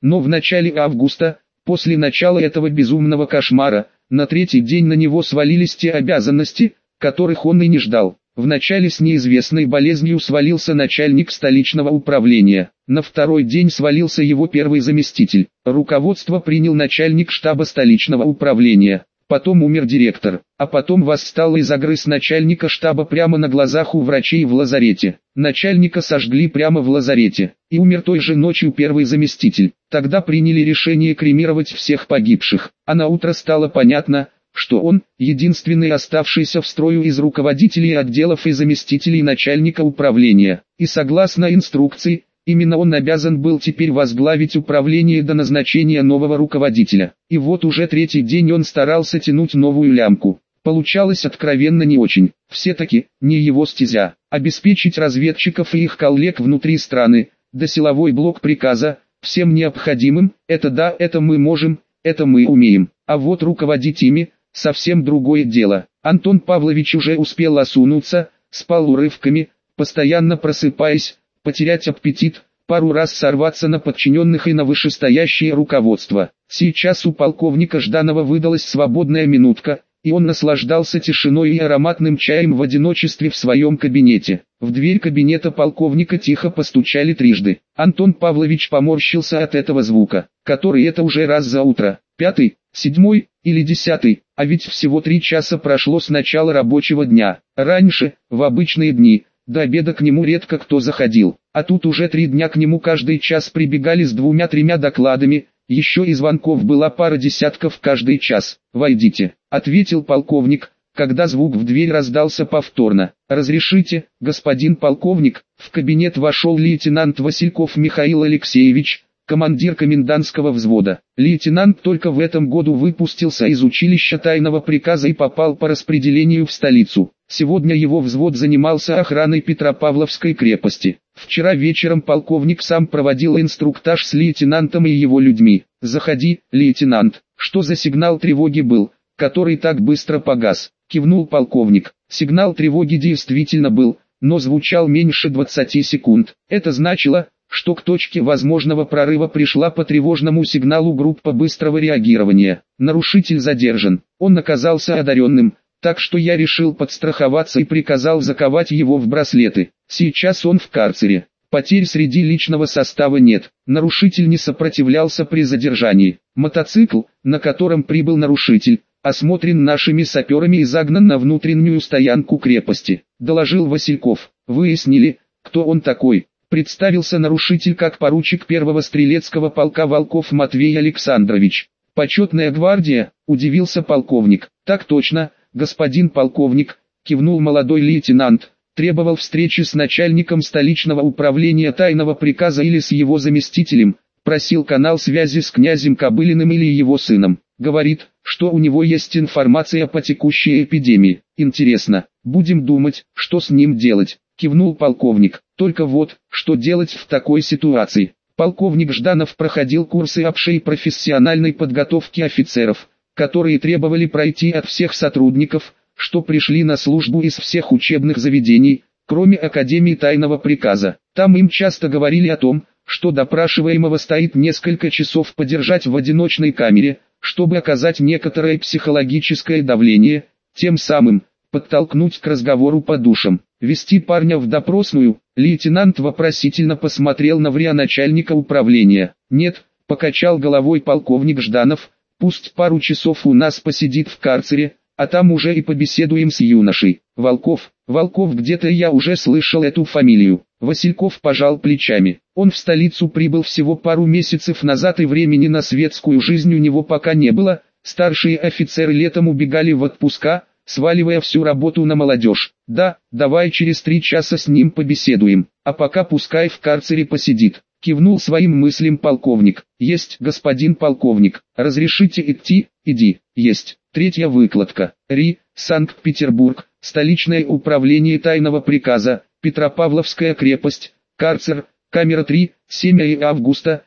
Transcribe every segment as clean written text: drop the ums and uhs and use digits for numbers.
Но в начале августа, после начала этого безумного кошмара, на третий день на него свалились те обязанности, которых он и не ждал. Вначале с неизвестной болезнью свалился начальник столичного управления, на второй день свалился его первый заместитель. Руководство принял начальник штаба столичного управления. Потом умер директор, а потом восстал и загрыз начальника штаба прямо на глазах у врачей в лазарете. Начальника сожгли прямо в лазарете, и умер той же ночью первый заместитель. Тогда приняли решение кремировать всех погибших, а на утро стало понятно, что он, единственный оставшийся в строю из руководителей отделов и заместителей начальника управления, и согласно инструкции, именно он обязан был теперь возглавить управление до назначения нового руководителя. И вот уже третий день он старался тянуть новую лямку. Получалось откровенно не очень. Все-таки, не его стезя. Обеспечить разведчиков и их коллег внутри страны, да силовой блок приказа, всем необходимым, это да, это мы можем, это мы умеем. А вот руководить ими, совсем другое дело. Антон Павлович уже успел осунуться, спал урывками, постоянно просыпаясь, потерять аппетит, пару раз сорваться на подчиненных и на вышестоящее руководство. Сейчас у полковника Жданова выдалась свободная минутка, и он наслаждался тишиной и ароматным чаем в одиночестве в своем кабинете. В дверь кабинета полковника тихо постучали трижды. Антон Павлович поморщился от этого звука, который это уже раз за утро, 5-й, 7-й или 10-й, а ведь всего 3 часа прошло с начала рабочего дня. Раньше, в обычные дни, до обеда к нему редко кто заходил, а тут уже 3 дня к нему каждый час прибегали с 2-3 докладами, еще и звонков была пара десятков каждый час. «Войдите», — ответил полковник, когда звук в дверь раздался повторно. «Разрешите, господин полковник?» В кабинет вошел лейтенант Васильков Михаил Алексеевич, командир комендантского взвода. Лейтенант только в этом году выпустился из училища тайного приказа и попал по распределению в столицу. Сегодня его взвод занимался охраной Петропавловской крепости. Вчера вечером полковник сам проводил инструктаж с лейтенантом и его людьми. «Заходи, лейтенант». «Что за сигнал тревоги был, который так быстро погас?» — кивнул полковник. Сигнал тревоги действительно был, но звучал меньше 20 секунд. Это значило, что к точке возможного прорыва пришла по тревожному сигналу группа быстрого реагирования. Нарушитель задержан. Он оказался одаренным, так что я решил подстраховаться и приказал заковать его в браслеты. Сейчас он в карцере. Потерь среди личного состава нет. Нарушитель не сопротивлялся при задержании. Мотоцикл, на котором прибыл нарушитель, осмотрен нашими саперами и загнан на внутреннюю стоянку крепости, доложил Васильков. Выяснили, кто он такой. Представился нарушитель как поручик первого стрелецкого полка Волков Матвей Александрович. «Почетная гвардия», — удивился полковник. «Так точно, господин полковник», — кивнул молодой лейтенант. «Требовал встречи с начальником столичного управления тайного приказа или с его заместителем, просил канал связи с князем Кобылиным или его сыном. Говорит, что у него есть информация по текущей эпидемии. Интересно, будем думать, что с ним делать», — кивнул полковник. «Только вот, что делать в такой ситуации?» Полковник Жданов проходил курсы общей профессиональной подготовки офицеров, которые требовали пройти от всех сотрудников, что пришли на службу из всех учебных заведений, кроме Академии тайного приказа. Там им часто говорили о том, что допрашиваемого стоит несколько часов подержать в одиночной камере, чтобы оказать некоторое психологическое давление, тем самым подтолкнуть к разговору по душам. Вести парня в допросную. Лейтенант вопросительно посмотрел на начальника управления. «Нет», — покачал головой полковник Жданов, «пусть пару часов у нас посидит в карцере, а там уже и побеседуем с юношей». Волков, где-то я уже слышал эту фамилию. Васильков пожал плечами. Он в столицу прибыл всего пару месяцев назад и времени на светскую жизнь у него пока не было. Старшие офицеры летом убегали в отпуска, сваливая всю работу на молодежь. «Да, давай через 3 часа с ним побеседуем, а пока пускай в карцере посидит», — кивнул своим мыслям полковник. «Есть, господин полковник. Разрешите идти?» «Иди». «Есть». 3-я выкладка. РИ, Санкт-Петербург, столичное управление тайного приказа, Петропавловская крепость, карцер, камера 3, 7 августа,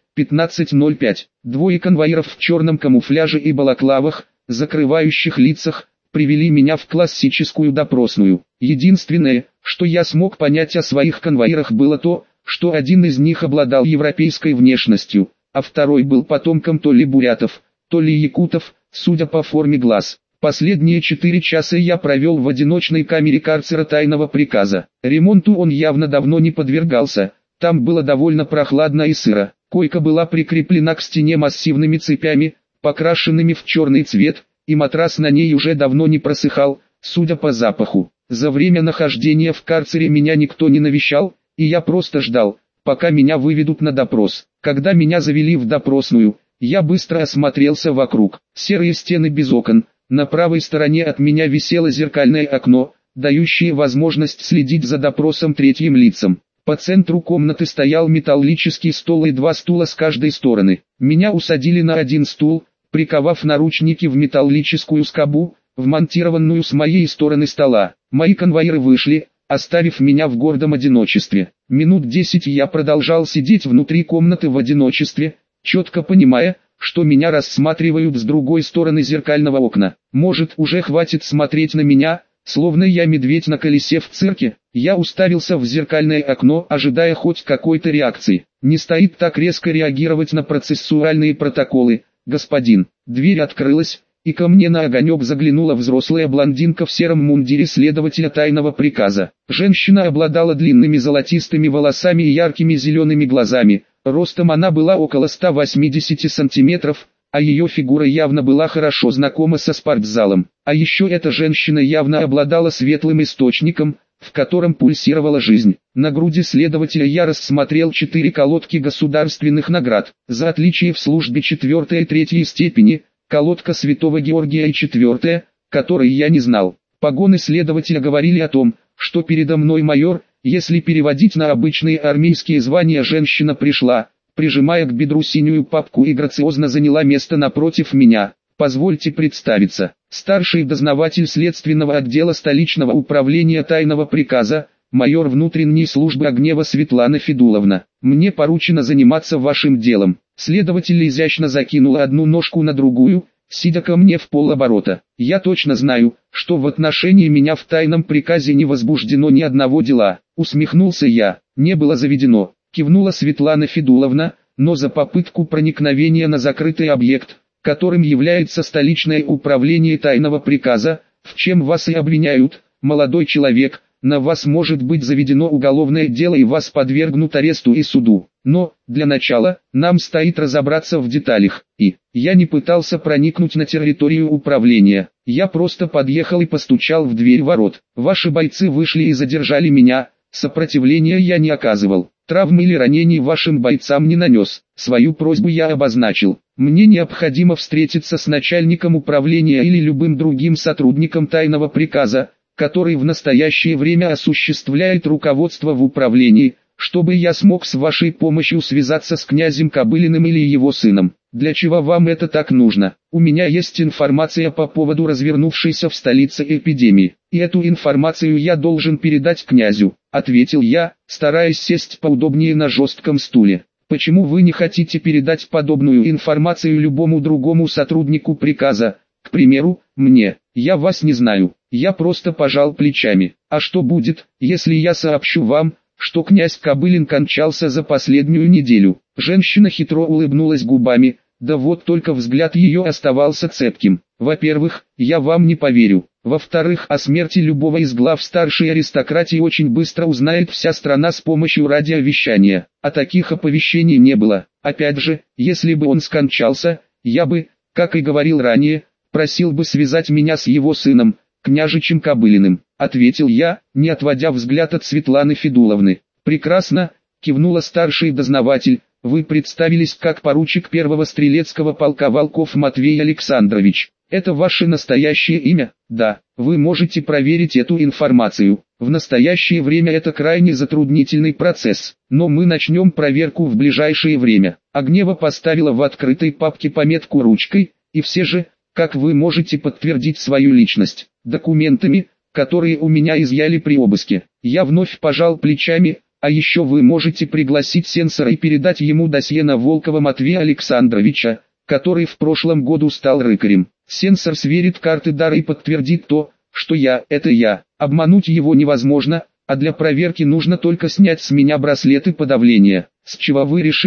15:05. 2 конвоиров в черном камуфляже и балаклавах, закрывающих лицах, привели меня в классическую допросную. Единственное, что я смог понять о своих конвоирах, было то, что один из них обладал европейской внешностью, а второй был потомком то ли бурятов, то ли якутов, судя по форме глаз. Последние 4 часа я провел в одиночной камере карцера тайного приказа. Ремонту он явно давно не подвергался, там было довольно прохладно и сыро. Койка была прикреплена к стене массивными цепями, покрашенными в черный цвет, и матрас на ней уже давно не просыхал, судя по запаху. За время нахождения в карцере меня никто не навещал, и я просто ждал, пока меня выведут на допрос. Когда меня завели в допросную, я быстро осмотрелся вокруг. Серые стены без окон, на правой стороне от меня висело зеркальное окно, дающее возможность следить за допросом третьим лицам. По центру комнаты стоял металлический стол и 2 стула с каждой стороны. Меня усадили на один стул, приковав наручники в металлическую скобу, вмонтированную с моей стороны стола. Мои конвоиры вышли, оставив меня в гордом одиночестве. Минут 10 я продолжал сидеть внутри комнаты в одиночестве, четко понимая, что меня рассматривают с другой стороны зеркального окна. Может, уже хватит смотреть на меня, словно я медведь на колесе в цирке. Я уставился в зеркальное окно, ожидая хоть какой-то реакции. Не стоит так резко реагировать на процессуальные протоколы, господин. Дверь открылась, и ко мне на огонек заглянула взрослая блондинка в сером мундире следователя тайного приказа. Женщина обладала длинными золотистыми волосами и яркими зелеными глазами. Ростом она была около 180 сантиметров, а ее фигура явно была хорошо знакома со спортзалом. А еще эта женщина явно обладала светлым источником, в котором пульсировала жизнь. На груди следователя я рассмотрел 4 колодки государственных наград. За отличие в службе 4 и 3 степени, колодка Святого Георгия и 4, которой я не знал. Погоны следователя говорили о том, что передо мной майор. Если переводить на обычные армейские звания, женщина пришла, прижимая к бедру синюю папку, и грациозно заняла место напротив меня. Позвольте представиться. Старший дознаватель следственного отдела столичного управления тайного приказа, майор внутренней службы Огнева Светлана Федуловна. Мне поручено заниматься вашим делом. Следователь изящно закинула одну ножку на другую, сидя ко мне в полоборота. Я точно знаю, что в отношении меня в тайном приказе не возбуждено ни одного дела. Усмехнулся я. Не было заведено, кивнула Светлана Федуловна, но за попытку проникновения на закрытый объект, которым является столичное управление тайного приказа, в чем вас и обвиняют, молодой человек, на вас может быть заведено уголовное дело и вас подвергнут аресту и суду. Но, для начала, нам стоит разобраться в деталях. И, я не пытался проникнуть на территорию управления. Я просто подъехал и постучал в дверь ворот. Ваши бойцы вышли и задержали меня. Сопротивления я не оказывал. Травм или ранений вашим бойцам не нанес. Свою просьбу я обозначил. Мне необходимо встретиться с начальником управления или любым другим сотрудником тайного приказа, который в настоящее время осуществляет руководство в управлении, чтобы я смог с вашей помощью связаться с князем Кобылиным или его сыном. Для чего вам это так нужно? У меня есть информация по поводу развернувшейся в столице эпидемии, и эту информацию я должен передать князю, ответил я, стараясь сесть поудобнее на жестком стуле. Почему вы не хотите передать подобную информацию любому другому сотруднику приказа, к примеру, мне? Я вас не знаю. Я просто пожал плечами. А что будет, если я сообщу вам, что князь Кобылин кончался за последнюю неделю? Женщина хитро улыбнулась губами, да вот только взгляд ее оставался цепким. Во-первых, я вам не поверю. Во-вторых, о смерти любого из глав старшей аристократии очень быстро узнает вся страна с помощью радиовещания. А таких оповещений не было. Опять же, если бы он скончался, я бы, как и говорил ранее, просил бы связать меня с его сыном, княжичем Кобылиным, ответил я, не отводя взгляд от Светланы Федуловны. Прекрасно, кивнула старший дознаватель, вы представились как поручик первого стрелецкого полка Волков Матвей Александрович. Это ваше настоящее имя? Да, вы можете проверить эту информацию. В настоящее время это крайне затруднительный процесс, но мы начнем проверку в ближайшее время. Огнева поставила в открытой папке пометку ручкой, и все же, как вы можете подтвердить свою личность? Документами, которые у меня изъяли при обыске. Я вновь пожал плечами, а еще вы можете пригласить сенсора и передать ему досье на Волкова Матвея Александровича, который в прошлом году стал рыкарем. Сенсор сверит карты дара и подтвердит то, что это я. Обмануть его невозможно, а для проверки нужно только снять с меня браслеты подавления. С чего вы решили,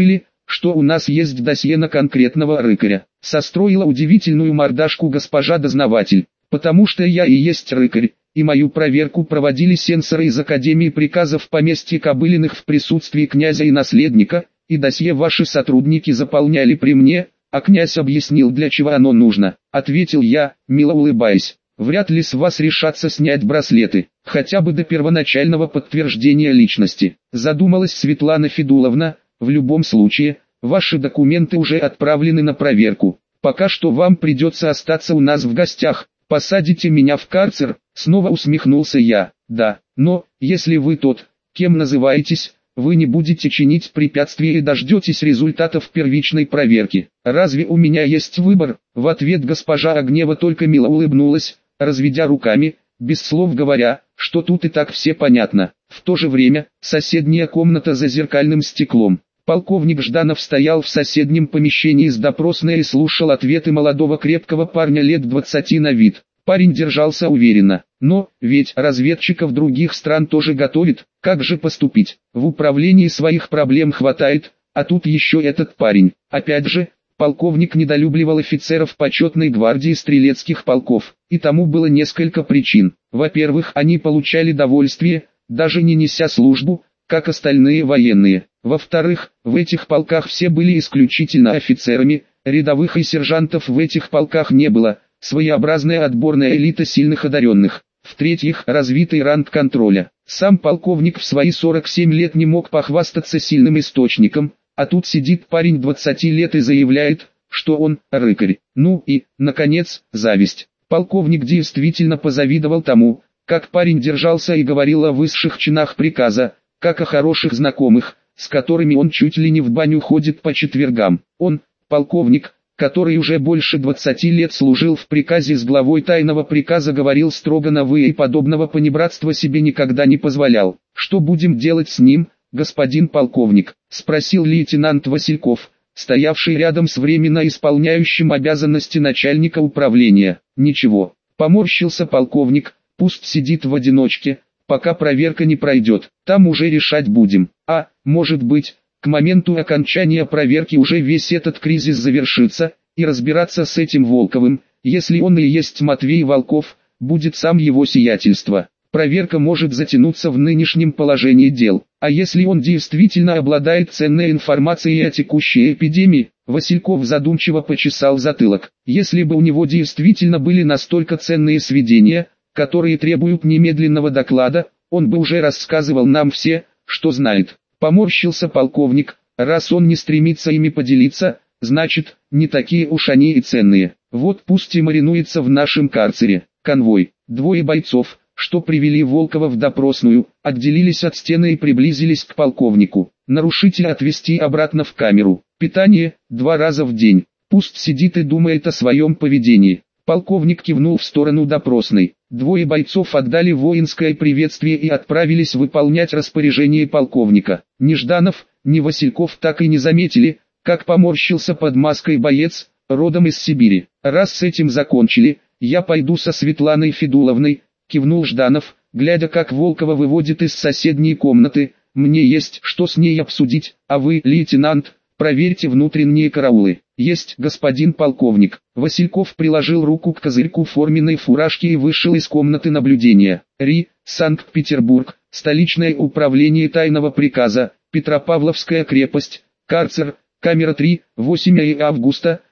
что у нас есть досье на конкретного рыкаря. Состроила удивительную мордашку госпожа дознаватель. Потому что я и есть рыкарь, и мою проверку проводили сенсоры из Академии приказов поместья Кобылиных в присутствии князя и наследника, и досье ваши сотрудники заполняли при мне, а князь объяснил, для чего оно нужно, ответил я, мило улыбаясь. Вряд ли с вас решатся снять браслеты, хотя бы до первоначального подтверждения личности. Задумалась Светлана Федуловна, в любом случае, ваши документы уже отправлены на проверку. Пока что вам придется остаться у нас в гостях. Посадите меня в карцер, снова усмехнулся я. Да, но, если вы тот, кем называетесь, вы не будете чинить препятствия и дождетесь результатов первичной проверки. Разве у меня есть выбор? В ответ госпожа Огнева только мило улыбнулась, разведя руками, без слов говоря, что тут и так все понятно. В то же время, соседняя комната за зеркальным стеклом. Полковник Жданов стоял в соседнем помещении с допросной и слушал ответы молодого крепкого парня лет 20 на вид. Парень держался уверенно. Но, ведь разведчиков других стран тоже готовит, как же поступить? В управлении своих проблем хватает, а тут еще этот парень. Опять же, полковник недолюбливал офицеров почетной гвардии стрелецких полков, и тому было несколько причин. Во-первых, они получали довольствие, даже не неся службу, как остальные военные. Во-вторых, в этих полках все были исключительно офицерами, рядовых и сержантов в этих полках не было, своеобразная отборная элита сильных одаренных. В-третьих, развитый ранг контроля. Сам полковник в свои 47 лет не мог похвастаться сильным источником, а тут сидит парень 20 лет и заявляет, что он рыкарь. Ну и, наконец, зависть. Полковник действительно позавидовал тому, как парень держался и говорил о высших чинах приказа, как о хороших знакомых, с которыми он чуть ли не в баню ходит по четвергам. Он, полковник, который уже больше 20 лет служил в приказе с главой тайного приказа, говорил строго на «вы» и подобного понебратства себе никогда не позволял. «Что будем делать с ним, господин полковник?» — спросил лейтенант Васильков, стоявший рядом с временно исполняющим обязанности начальника управления. «Ничего», — поморщился полковник, — «пусть сидит в одиночке, пока проверка не пройдет, там уже решать будем. А, может быть, к моменту окончания проверки уже весь этот кризис завершится, и разбираться с этим Волковым, если он и есть Матвей Волков, будет сам его сиятельство. Проверка может затянуться в нынешнем положении дел, а если он действительно обладает ценной информацией о текущей эпидемии?» Васильков задумчиво почесал затылок. «Если бы у него действительно были настолько ценные сведения, которые требуют немедленного доклада, он бы уже рассказывал нам все, что знает». Поморщился полковник. «Раз он не стремится ими поделиться, значит, не такие уж они и ценные. Вот пусть и маринуется в нашем карцере». Конвой. Двое бойцов, что привели Волкова в допросную, отделились от стены и приблизились к полковнику. Нарушителя отвезти обратно в камеру. Питание 2 раза в день. Пусть сидит и думает о своем поведении. Полковник кивнул в сторону допросной. Двое бойцов отдали воинское приветствие и отправились выполнять распоряжение полковника. Ни Жданов, ни Васильков так и не заметили, как поморщился под маской боец, родом из Сибири. «Раз с этим закончили, я пойду со Светланой Федуловной», — кивнул Жданов, глядя, как Волкова выводит из соседней комнаты. «Мне есть что с ней обсудить, а вы, лейтенант, проверьте внутренние караулы». «Есть, господин полковник». Васильков приложил руку к козырьку форменной фуражки и вышел из комнаты наблюдения. РИ, Санкт-Петербург, столичное управление тайного приказа, Петропавловская крепость, карцер, камера 3, 8 августа,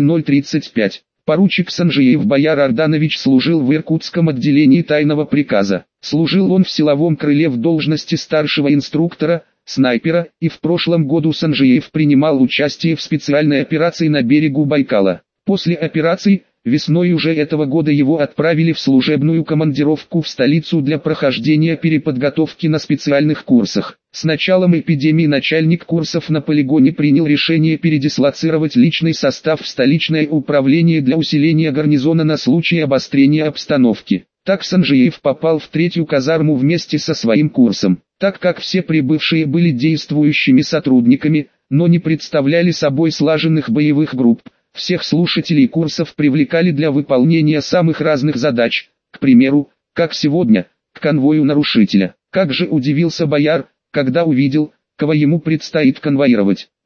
00:35. Поручик Санжиев Бояр Арданович служил в Иркутском отделении тайного приказа. Служил он в силовом крыле в должности старшего инструктора, снайпера, и в прошлом году Санжиев принимал участие в специальной операции на берегу Байкала. После операции, весной уже этого года его отправили в служебную командировку в столицу для прохождения переподготовки на специальных курсах. С началом эпидемии начальник курсов на полигоне принял решение передислоцировать личный состав в столичное управление для усиления гарнизона на случай обострения обстановки. Так Санжиев попал в 3-ю казарму вместе со своим курсом. Так как все прибывшие были действующими сотрудниками, но не представляли собой слаженных боевых групп, всех слушателей курсов привлекали для выполнения самых разных задач, к примеру, как сегодня, к конвою нарушителя. Как же удивился бояр, когда увидел, кого ему предстоит конвоировать.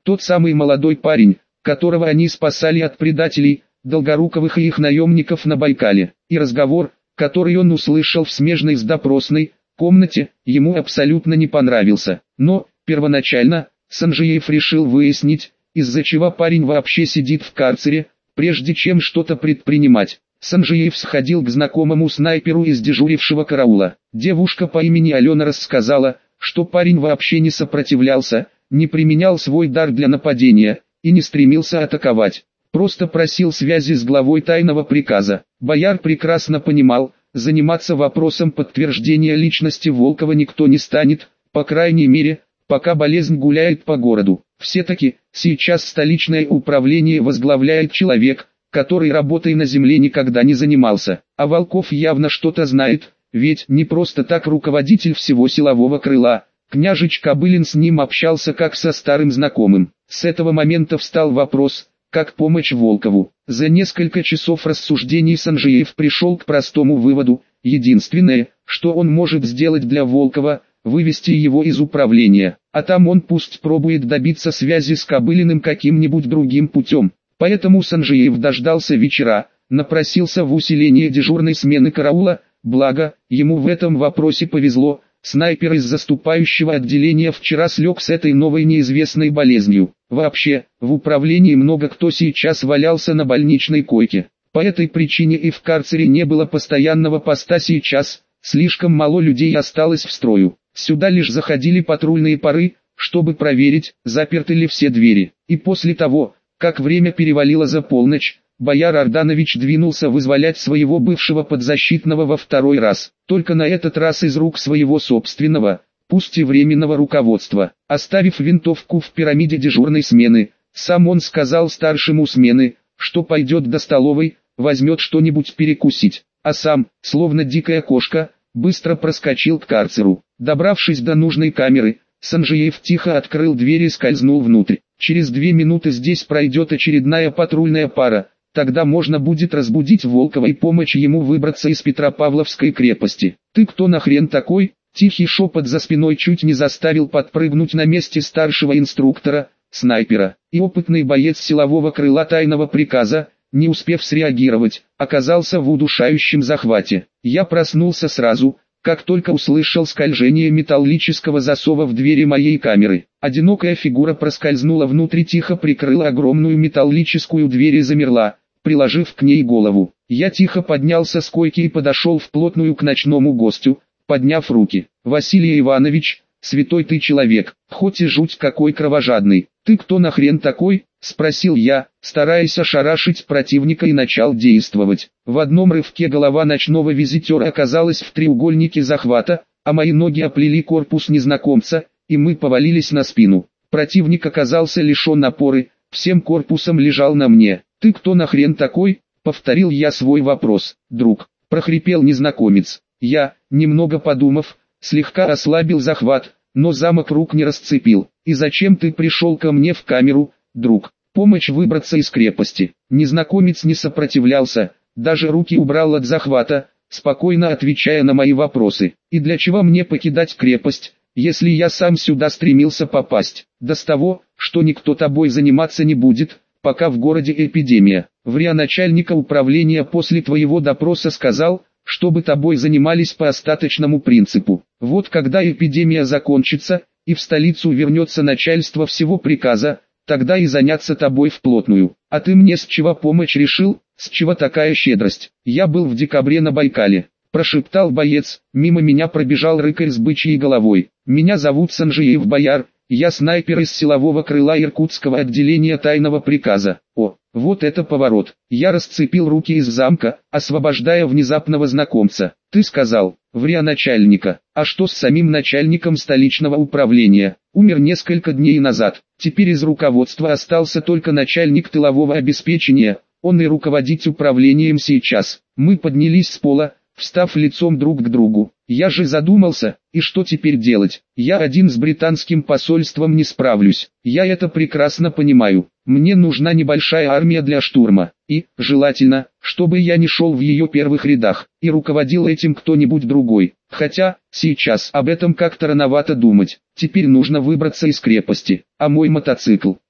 Тот самый молодой парень, которого они спасали от предателей, Долгоруковых и их наемников на Байкале. И разговор, который он услышал в смежной с допросной комнате, ему абсолютно не понравился. Но, первоначально, Санжиев решил выяснить, из-за чего парень вообще сидит в карцере, прежде чем что-то предпринимать. Санжиев сходил к знакомому снайперу из дежурившего караула. Девушка по имени Алена рассказала, что парень вообще не сопротивлялся, не применял свой дар для нападения и не стремился атаковать. Просто просил связи с главой тайного приказа. Бояр прекрасно понимал, заниматься вопросом подтверждения личности Волкова никто не станет, по крайней мере, пока болезнь гуляет по городу. Все-таки, сейчас столичное управление возглавляет человек, который работой на земле никогда не занимался. А Волков явно что-то знает, ведь не просто так руководитель всего силового крыла. Княжич Кобылин с ним общался как со старым знакомым. С этого момента встал вопрос, как помочь Волкову. За несколько часов рассуждений Санжиев пришел к простому выводу: единственное, что он может сделать для Волкова, вывести его из управления, а там он пусть пробует добиться связи с Кобылиным каким-нибудь другим путем. Поэтому Санжиев дождался вечера, напросился в усиление дежурной смены караула, благо, ему в этом вопросе повезло. Снайпер из заступающего отделения вчера слег с этой новой неизвестной болезнью. Вообще, в управлении много кто сейчас валялся на больничной койке. По этой причине и в карцере не было постоянного поста сейчас, слишком мало людей осталось в строю. Сюда лишь заходили патрульные пары, чтобы проверить, заперты ли все двери. И после того, как время перевалило за полночь, бояр Арданович двинулся вызволять своего бывшего подзащитного во второй раз, только на этот раз из рук своего собственного, пусть и временного руководства. Оставив винтовку в пирамиде дежурной смены, сам он сказал старшему смены, что пойдет до столовой, возьмет что-нибудь перекусить, а сам, словно дикая кошка, быстро проскочил к карцеру. Добравшись до нужной камеры, Санжиев тихо открыл дверь и скользнул внутрь. Через 2 минуты здесь пройдет очередная патрульная пара. Тогда можно будет разбудить Волкова и помочь ему выбраться из Петропавловской крепости. «Ты кто нахрен такой?» Тихий шепот за спиной чуть не заставил подпрыгнуть на месте старшего инструктора, снайпера. И опытный боец силового крыла тайного приказа, не успев среагировать, оказался в удушающем захвате. Я проснулся сразу, как только услышал скольжение металлического засова в двери моей камеры. Одинокая фигура проскользнула внутрь, тихо прикрыла огромную металлическую дверь и замерла, приложив к ней голову. Я тихо поднялся с койки и подошел вплотную к ночному гостю, подняв руки. «Василий Иванович, святой ты человек, хоть и жуть какой кровожадный. Ты кто нахрен такой?» — спросил я, стараясь ошарашить противника, и начал действовать. В одном рывке голова ночного визитера оказалась в треугольнике захвата, а мои ноги оплели корпус незнакомца, и мы повалились на спину. Противник оказался лишен опоры, всем корпусом лежал на мне. «Ты кто нахрен такой?» — повторил я свой вопрос. «Друг», — прохрипел незнакомец. Я, немного подумав, слегка ослабил захват, но замок рук не расцепил. «И зачем ты пришел ко мне в камеру, друг?» «Помочь выбраться из крепости». Незнакомец не сопротивлялся, даже руки убрал от захвата, спокойно отвечая на мои вопросы. «И для чего мне покидать крепость, если я сам сюда стремился попасть? Да с того, что никто тобой заниматься не будет, пока в городе эпидемия. Вря начальника управления после твоего допроса сказал, чтобы тобой занимались по остаточному принципу. Вот когда эпидемия закончится, и в столицу вернется начальство всего приказа, тогда и заняться тобой вплотную. А ты мне с чего помочь решил, с чего такая щедрость?» «Я был в декабре на Байкале», — прошептал боец. Мимо меня пробежал рыкарь с бычьей головой. «Меня зовут Санжиев Бояр, я снайпер из силового крыла Иркутского отделения тайного приказа». О, вот это поворот. Я расцепил руки из замка, освобождая внезапного знакомца. «Ты сказал, вря начальника. А что с самим начальником столичного управления? Умер несколько дней назад. Теперь из руководства остался только начальник тылового обеспечения, он и руководить управлением сейчас». Мы поднялись с пола, встав лицом друг к другу. Я же задумался, и что теперь делать? Я один с британским посольством не справлюсь. Я это прекрасно понимаю. Мне нужна небольшая армия для штурма. И, желательно, чтобы я не шел в ее первых рядах, и руководил этим кто-нибудь другой. Хотя, сейчас об этом как-то рановато думать. Теперь нужно выбраться из крепости. А мой мотоцикл?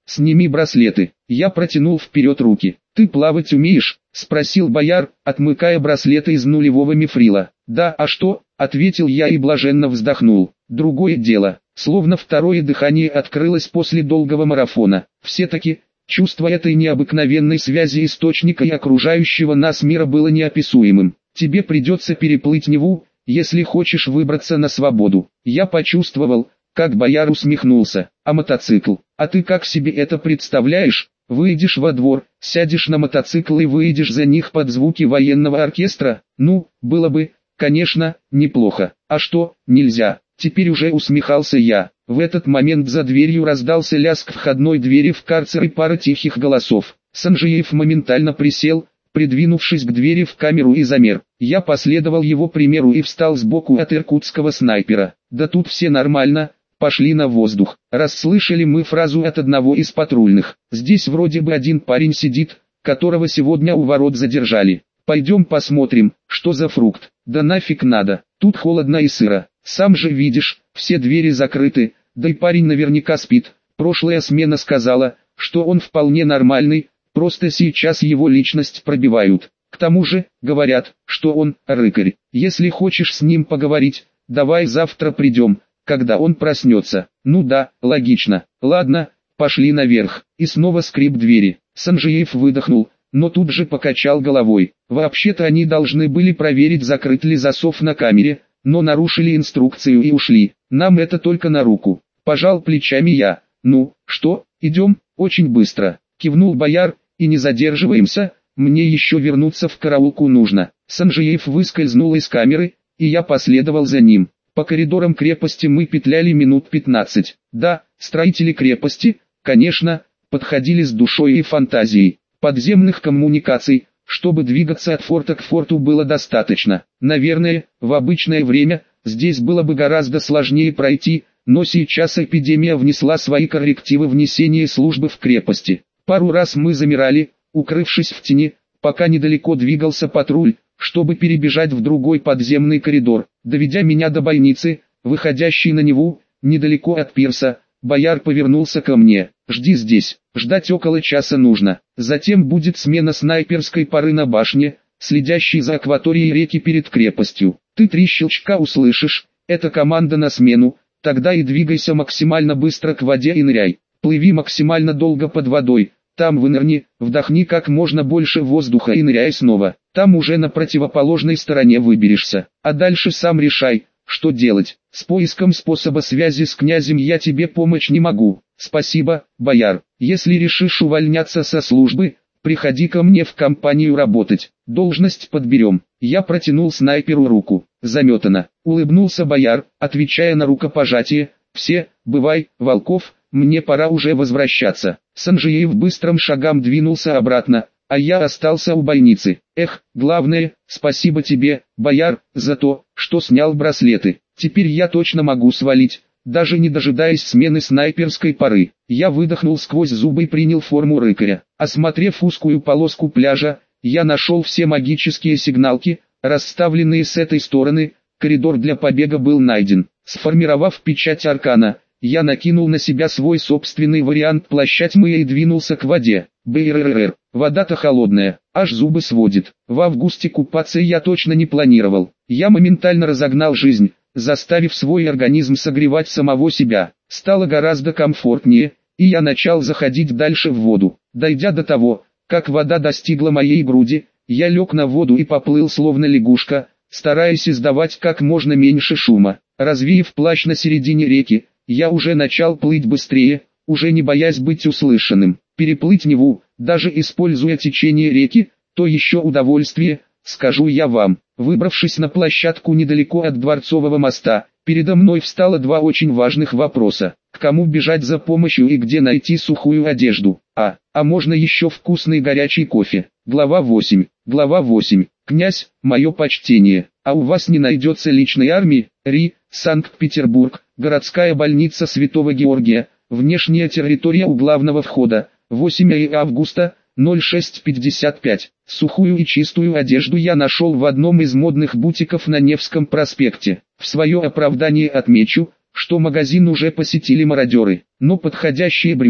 сними браслеты. Я протянул вперед руки. Ты плавать умеешь? Спросил бояр, отмыкая браслеты из нулевого мифрила. Да, а что? Ответил я и блаженно вздохнул. Другое дело, словно второе дыхание открылось после долгого марафона. Все-таки, чувство этой необыкновенной связи источника и окружающего нас мира было неописуемым. Тебе придется переплыть Неву, если хочешь выбраться на свободу. Я почувствовал, как бояр усмехнулся. А мотоцикл? А ты как себе это представляешь? Выйдешь во двор, сядешь на мотоцикл и выйдешь за них под звуки военного оркестра? Ну, было бы, конечно, неплохо. А что, нельзя? Теперь уже усмехался я. В этот момент за дверью раздался лязг входной двери в карцер и пара тихих голосов. Санжиев моментально присел, придвинувшись к двери в камеру и замер. Я последовал его примеру и встал сбоку от иркутского снайпера. Да тут все нормально. Пошли на воздух. Расслышали мы фразу от одного из патрульных. Здесь вроде бы один парень сидит, которого сегодня у ворот задержали. Пойдем посмотрим, что за фрукт. Да нафиг надо, тут холодно и сыро. Сам же видишь, все двери закрыты, да и парень наверняка спит. Прошлая смена сказала, что он вполне нормальный, просто сейчас его личность пробивают. К тому же, говорят, что он рыкарь. Если хочешь с ним поговорить, давай завтра придем. Когда он проснется. Ну да, логично. Ладно, пошли наверх. И снова скрип двери. Санжиев выдохнул, но тут же покачал головой. Вообще-то они должны были проверить, закрыт ли засов на камере, но нарушили инструкцию и ушли. Нам это только на руку. Пожал плечами я. Ну, что, идем? Очень быстро. Кивнул бояр, и не задерживаемся, мне еще вернуться в караулку нужно. Санжиев выскользнул из камеры, и я последовал за ним. По коридорам крепости мы петляли минут 15. Да, строители крепости, конечно, подходили с душой и фантазией. Подземных коммуникаций, чтобы двигаться от форта к форту, было достаточно. Наверное, в обычное время, здесь было бы гораздо сложнее пройти, но сейчас эпидемия внесла свои коррективы в несение службы в крепости. Пару раз мы замирали, укрывшись в тени, пока недалеко двигался патруль, чтобы перебежать в другой подземный коридор. Доведя меня до бойницы, выходящей на Неву, недалеко от пирса, бояр повернулся ко мне. «Жди здесь, ждать около часа нужно. Затем будет смена снайперской пары на башне, следящей за акваторией реки перед крепостью. Ты 3 щелчка услышишь, это команда на смену, тогда и двигайся максимально быстро к воде и ныряй. Плыви максимально долго под водой. Там вынырни, вдохни как можно больше воздуха и ныряй снова. Там уже на противоположной стороне выберешься. А дальше сам решай, что делать. С поиском способа связи с князем я тебе помочь не могу. Спасибо, бояр. Если решишь увольняться со службы, приходи ко мне в компанию работать. Должность подберем». Я протянул снайперу руку. Заметано. Улыбнулся бояр, отвечая на рукопожатие. «Все, бывай, Волков, мне пора уже возвращаться». Санжиев быстрым шагом двинулся обратно, а я остался у бойницы. Эх, главное, спасибо тебе, бояр, за то, что снял браслеты. Теперь я точно могу свалить, даже не дожидаясь смены снайперской пары. Я выдохнул сквозь зубы и принял форму рыкаря. Осмотрев узкую полоску пляжа, я нашел все магические сигналки, расставленные с этой стороны. Коридор для побега был найден. Сформировав печать аркана, я накинул на себя свой собственный вариант плаща тьмы и двинулся к воде. Брррр, вода-то холодная, аж зубы сводит. В августе купаться я точно не планировал. Я моментально разогнал жизнь, заставив свой организм согревать самого себя. Стало гораздо комфортнее, и я начал заходить дальше в воду. Дойдя до того, как вода достигла моей груди, я лег на воду и поплыл словно лягушка, стараясь издавать как можно меньше шума. Развеяв плащ на середине реки, я уже начал плыть быстрее, уже не боясь быть услышанным. Переплыть Неву, даже используя течение реки, то еще удовольствие, скажу я вам. Выбравшись на площадку недалеко от Дворцового моста, передо мной встало 2 очень важных вопроса. К кому бежать за помощью и где найти сухую одежду? А можно еще вкусный горячий кофе? Глава 8. Глава 8. Князь, мое почтение. А у вас не найдется личной армии? Ри, Санкт-Петербург, городская больница Святого Георгия, внешняя территория у главного входа, 8 августа, 06:55. Сухую и чистую одежду я нашел в одном из модных бутиков на Невском проспекте. В свое оправдание отмечу, что магазин уже посетили мародеры, но подходящие брюки,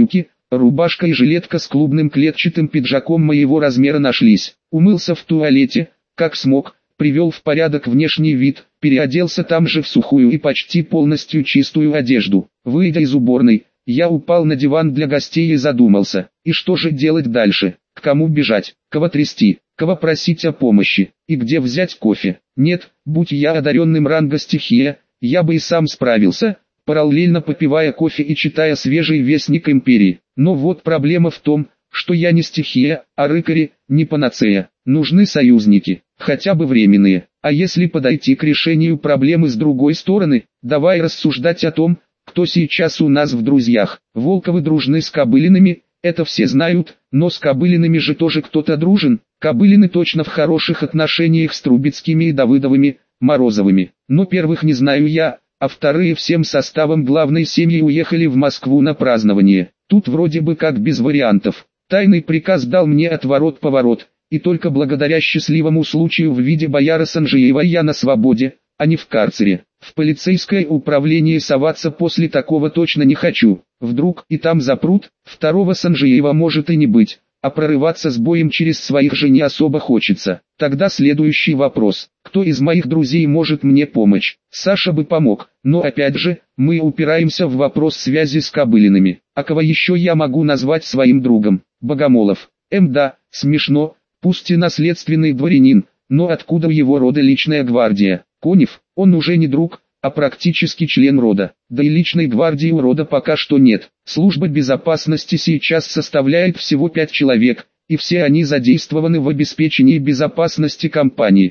Рубашка и жилетка с клубным клетчатым пиджаком моего размера нашлись. Умылся в туалете, как смог, привел в порядок внешний вид, переоделся там же в сухую и почти полностью чистую одежду. Выйдя из уборной, я упал на диван для гостей и задумался, и что же делать дальше, к кому бежать, кого трясти, кого просить о помощи, и где взять кофе. Нет, будь я одаренным ранга стихия, я бы и сам справился, параллельно попивая кофе и читая свежий вестник империи. Но вот проблема в том, что я не стихия, а рыкари, не панацея. Нужны союзники, хотя бы временные. А если подойти к решению проблемы с другой стороны, давай рассуждать о том, кто сейчас у нас в друзьях. Волковы дружны с Кобылиными, это все знают, но с Кобылиными же тоже кто-то дружен. Кобылины точно в хороших отношениях с Трубецкими и Давыдовыми, Морозовыми. Но первых не знаю я, а вторые всем составом главной семьи уехали в Москву на празднование. Тут вроде бы как без вариантов. Тайный приказ дал мне отворот-поворот, и только благодаря счастливому случаю в виде бояра Санжиева я на свободе, а не в карцере. В полицейское управление соваться после такого точно не хочу. Вдруг и там запрут, второго Санжиева может и не быть, а прорываться с боем через своих же не особо хочется. Тогда следующий вопрос: кто из моих друзей может мне помочь? Саша бы помог, но опять же, мы упираемся в вопрос связи с Кобылиными. А кого еще я могу назвать своим другом? Богомолов. Да, смешно, пусть и наследственный дворянин, но откуда у его рода личная гвардия? Конев, он уже не друг, а практически член рода. Да и личной гвардии у рода пока что нет. Служба безопасности сейчас составляет всего 5 человек, и все они задействованы в обеспечении безопасности компании.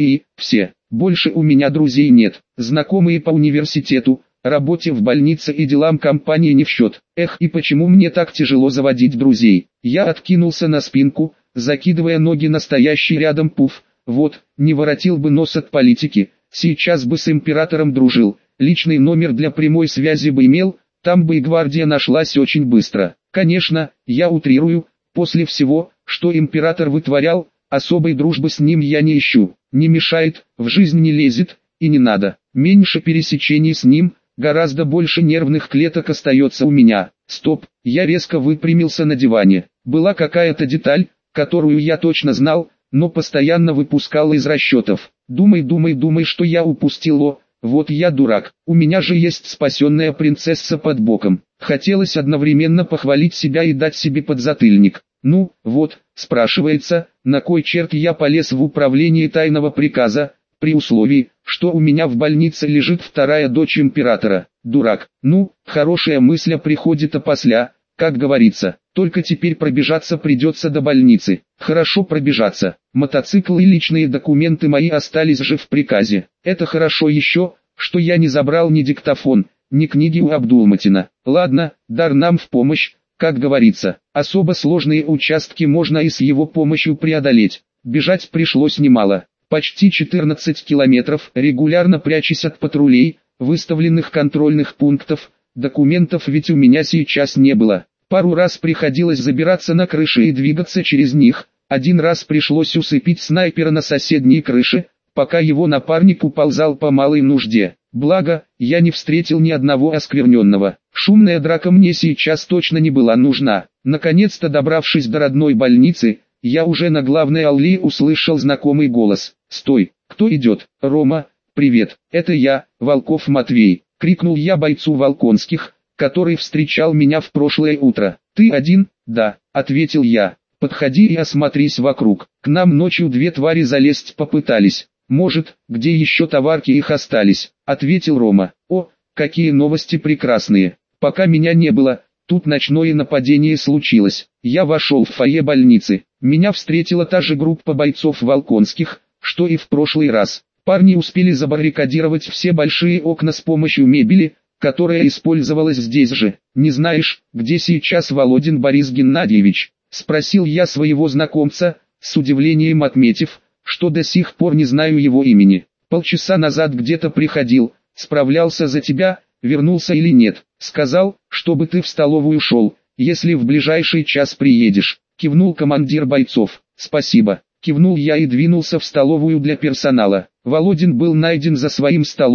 Все. Больше у меня друзей нет. Знакомые по университету, работе в больнице и делам компании не в счет. Эх, и почему мне так тяжело заводить друзей? Я откинулся на спинку, закидывая ноги на стоящий рядом пуф. Вот, не воротил бы нос от политики, сейчас бы с императором дружил, личный номер для прямой связи бы имел, там бы и гвардия нашлась очень быстро. Конечно, я утрирую, после всего, что император вытворял, особой дружбы с ним я не ищу. Не мешает, в жизнь не лезет, и не надо. Меньше пересечений с ним, гораздо больше нервных клеток остается у меня. Стоп, я резко выпрямился на диване. Была какая-то деталь, которую я точно знал, но постоянно выпускал из расчетов. Думай, что я упустил. Вот я дурак, у меня же есть спасенная принцесса под боком. Хотелось одновременно похвалить себя и дать себе подзатыльник. Ну, вот, спрашивается, на кой черт я полез в управление тайного приказа, при условии, что у меня в больнице лежит вторая дочь императора. Дурак. Ну, хорошая мысль приходит опосля, как говорится. Только теперь пробежаться придется до больницы. Хорошо пробежаться. Мотоцикл и личные документы мои остались же в приказе. Это хорошо еще, что я не забрал ни диктофон, ни книги у Абдулматина. Ладно, дар нам в помощь, как говорится. Особо сложные участки можно и с его помощью преодолеть. Бежать пришлось немало. Почти 14 километров, регулярно прячась от патрулей, выставленных контрольных пунктов. Документов ведь у меня сейчас не было. Пару раз приходилось забираться на крыши и двигаться через них. Один раз пришлось усыпить снайпера на соседней крыше, пока его напарник уползал по малой нужде. Благо, я не встретил ни одного оскверненного. Шумная драка мне сейчас точно не была нужна. Наконец-то добравшись до родной больницы, я уже на главной аллее услышал знакомый голос. «Стой, кто идет?» «Рома, привет, это я, Волков Матвей», — крикнул я бойцу Волконских, который встречал меня в прошлое утро. «Ты один?» «Да», — ответил я. «Подходи и осмотрись вокруг. К нам ночью 2 твари залезть попытались. Может, где еще товарки их остались?» — ответил Рома. «О, какие новости прекрасные. Пока меня не было, тут ночное нападение случилось. Я вошел в фойе больницы. Меня встретила та же группа бойцов Волконских, что и в прошлый раз. Парни успели забаррикадировать все большие окна с помощью мебели, которая использовалась здесь же. Не знаешь, где сейчас Володин Борис Геннадьевич?» — спросил я своего знакомца, с удивлением отметив, что до сих пор не знаю его имени. «Полчаса назад где-то приходил, справлялся за тебя, вернулся или нет. Сказал, чтобы ты в столовую шел, если в ближайший час приедешь», — кивнул командир бойцов. «Спасибо», — кивнул я и двинулся в столовую для персонала. Володин был найден за своим столом,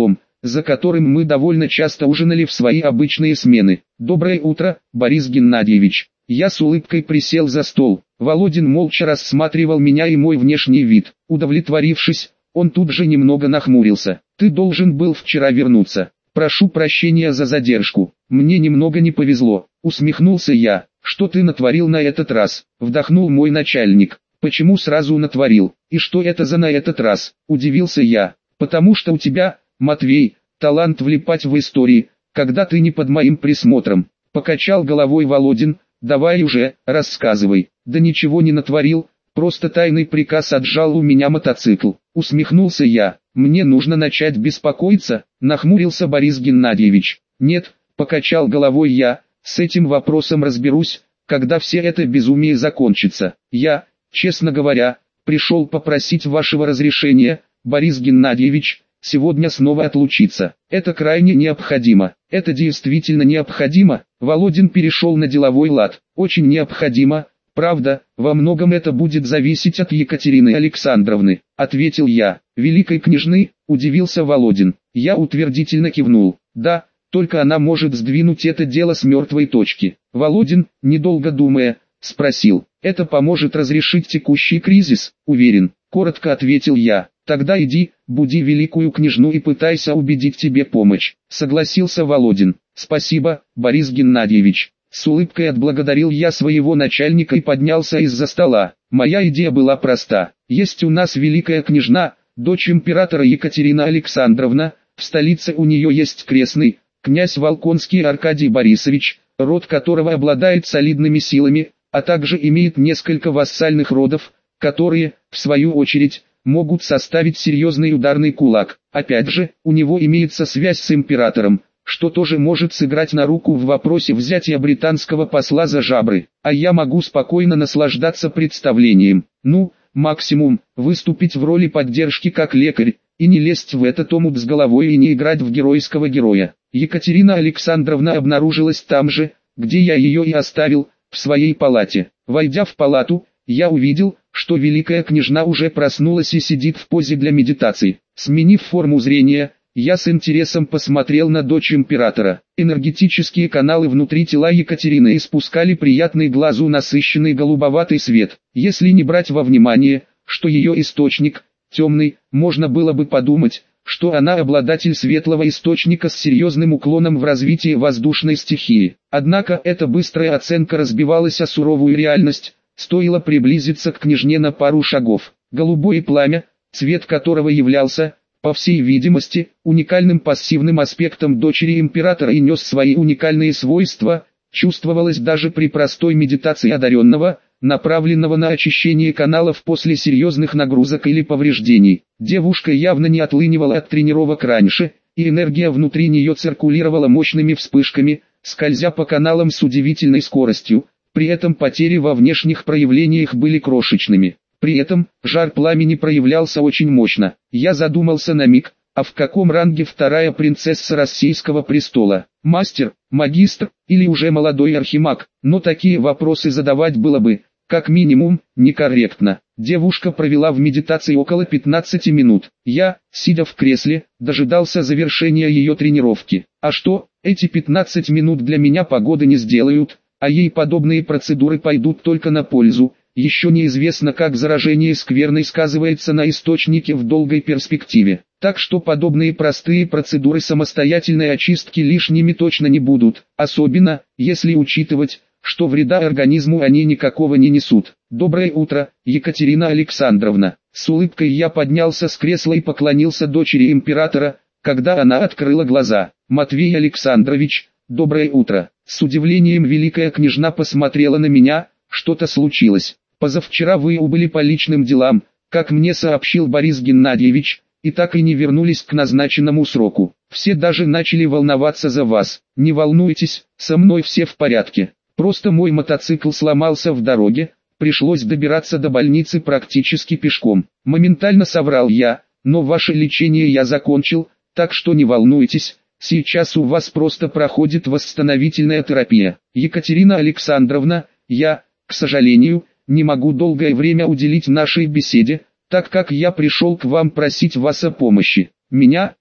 за которым мы довольно часто ужинали в свои обычные смены. «Доброе утро, Борис Геннадьевич». Я с улыбкой присел за стол. Володин молча рассматривал меня и мой внешний вид. Удовлетворившись, он тут же немного нахмурился. «Ты должен был вчера вернуться. Прошу прощения за задержку. Мне немного не повезло», — усмехнулся я. «Что ты натворил на этот раз?» — вдохнул мой начальник. «Почему сразу натворил? И что это за на этот раз?» — удивился я. «Потому что у тебя, Матвей, талант влипать в истории, когда ты не под моим присмотром», — покачал головой Володин. «Давай уже, рассказывай». «Да ничего не натворил, просто тайный приказ отжал у меня мотоцикл», — усмехнулся я. «Мне нужно начать беспокоиться», — нахмурился Борис Геннадьевич. «Нет», — покачал головой я, — «с этим вопросом разберусь, когда все это безумие закончится. Я, честно говоря, пришел попросить вашего разрешения, Борис Геннадьевич, сегодня снова отлучиться. Это крайне необходимо». «Это действительно необходимо», — Володин перешел на деловой лад. «Очень необходимо, правда, во многом это будет зависеть от Екатерины Александровны», — ответил я. «Великой княжны?» — удивился Володин. Я утвердительно кивнул. «Да, только она может сдвинуть это дело с мертвой точки». Володин, недолго думая, спросил: «Это поможет разрешить текущий кризис?» «Уверен», — коротко ответил я. «Тогда иди, буди великую княжну и пытайся убедить тебе помочь», — согласился Володин. «Спасибо, Борис Геннадьевич». С улыбкой отблагодарил я своего начальника и поднялся из-за стола. Моя идея была проста. Есть у нас великая княжна, дочь императора Екатерина Александровна, в столице у нее есть крестный, князь Волконский Аркадий Борисович, род которого обладает солидными силами, а также имеет несколько вассальных родов, которые, в свою очередь, могут составить серьезный ударный кулак. Опять же, у него имеется связь с императором, что тоже может сыграть на руку в вопросе взятия британского посла за жабры. А я могу спокойно наслаждаться представлением. Ну, максимум, выступить в роли поддержки как лекарь, и не лезть в этот омут с головой и не играть в геройского героя. Екатерина Александровна обнаружилась там же, где я ее и оставил, в своей палате. Войдя в палату, я увидел, что великая княжна уже проснулась и сидит в позе для медитации. Сменив форму зрения, я с интересом посмотрел на дочь императора. Энергетические каналы внутри тела Екатерины испускали приятный глазу насыщенный голубоватый свет. Если не брать во внимание, что ее источник темный, можно было бы подумать, что она обладатель светлого источника с серьезным уклоном в развитии воздушной стихии. Однако эта быстрая оценка разбивалась о суровую реальность. Стоило приблизиться к княжне на пару шагов. Голубое пламя, цвет которого являлся, по всей видимости, уникальным пассивным аспектом дочери императора и нес свои уникальные свойства, чувствовалось даже при простой медитации одаренного, направленного на очищение каналов после серьезных нагрузок или повреждений. Девушка явно не отлынивала от тренировок раньше, и энергия внутри нее циркулировала мощными вспышками, скользя по каналам с удивительной скоростью. При этом потери во внешних проявлениях были крошечными. При этом, жар пламени проявлялся очень мощно. Я задумался на миг, а в каком ранге вторая принцесса Российского престола? Мастер, магистр или уже молодой архимаг? Но такие вопросы задавать было бы, как минимум, некорректно. Девушка провела в медитации около 15 минут. Я, сидя в кресле, дожидался завершения ее тренировки. А что, эти 15 минут для меня погоды не сделают? А ей подобные процедуры пойдут только на пользу. Еще неизвестно, как заражение скверной сказывается на источнике в долгой перспективе. Так что подобные простые процедуры самостоятельной очистки лишними точно не будут. Особенно, если учитывать, что вреда организму они никакого не несут. «Доброе утро, Екатерина Александровна». С улыбкой я поднялся с кресла и поклонился дочери императора, когда она открыла глаза. «Матвей Александрович, доброе утро». С удивлением великая княжна посмотрела на меня. «Что-то случилось. Позавчера вы убыли по личным делам, как мне сообщил Борис Геннадьевич, и так и не вернулись к назначенному сроку. Все даже начали волноваться за вас. Не волнуйтесь, со мной все в порядке. Просто мой мотоцикл сломался в дороге, пришлось добираться до больницы практически пешком». Моментально соврал я, «но ваше лечение я закончил, так что не волнуйтесь. Сейчас у вас просто проходит восстановительная терапия. Екатерина Александровна, я, к сожалению, не могу долгое время уделить нашей беседе, так как я пришел к вам просить вас о помощи». «Меня?»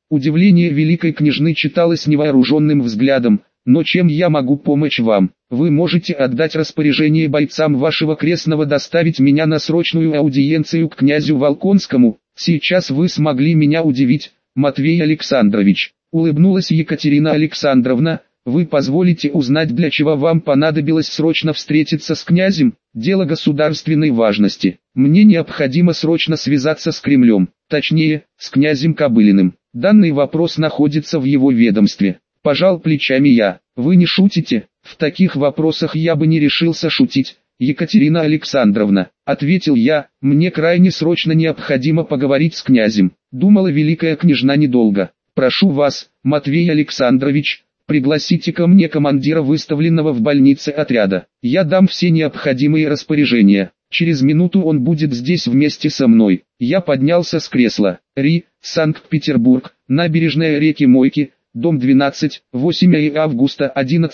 Удивление великой княжны читалось невооруженным взглядом. «Но чем я могу помочь вам? Вы можете отдать распоряжение бойцам вашего крестного доставить меня на срочную аудиенцию к князю Волконскому. Сейчас вы смогли меня удивить, Матвей Александрович», — улыбнулась Екатерина Александровна. «Вы позволите узнать, для чего вам понадобилось срочно встретиться с князем? Дело государственной важности. Мне необходимо срочно связаться с Кремлем, точнее, с князем Кобылиным. Данный вопрос находится в его ведомстве». Пожал плечами я. «Вы не шутите?» «В таких вопросах я бы не решился шутить, Екатерина Александровна», — ответил я. «Мне крайне срочно необходимо поговорить с князем». Думала великая княжна недолго. «Прошу вас, Матвей Александрович, пригласите ко мне командира выставленного в больнице отряда. Я дам все необходимые распоряжения. Через минуту он будет здесь вместе со мной». Я поднялся с кресла. Санкт-Петербург, набережная реки Мойки, дом 12, 8 августа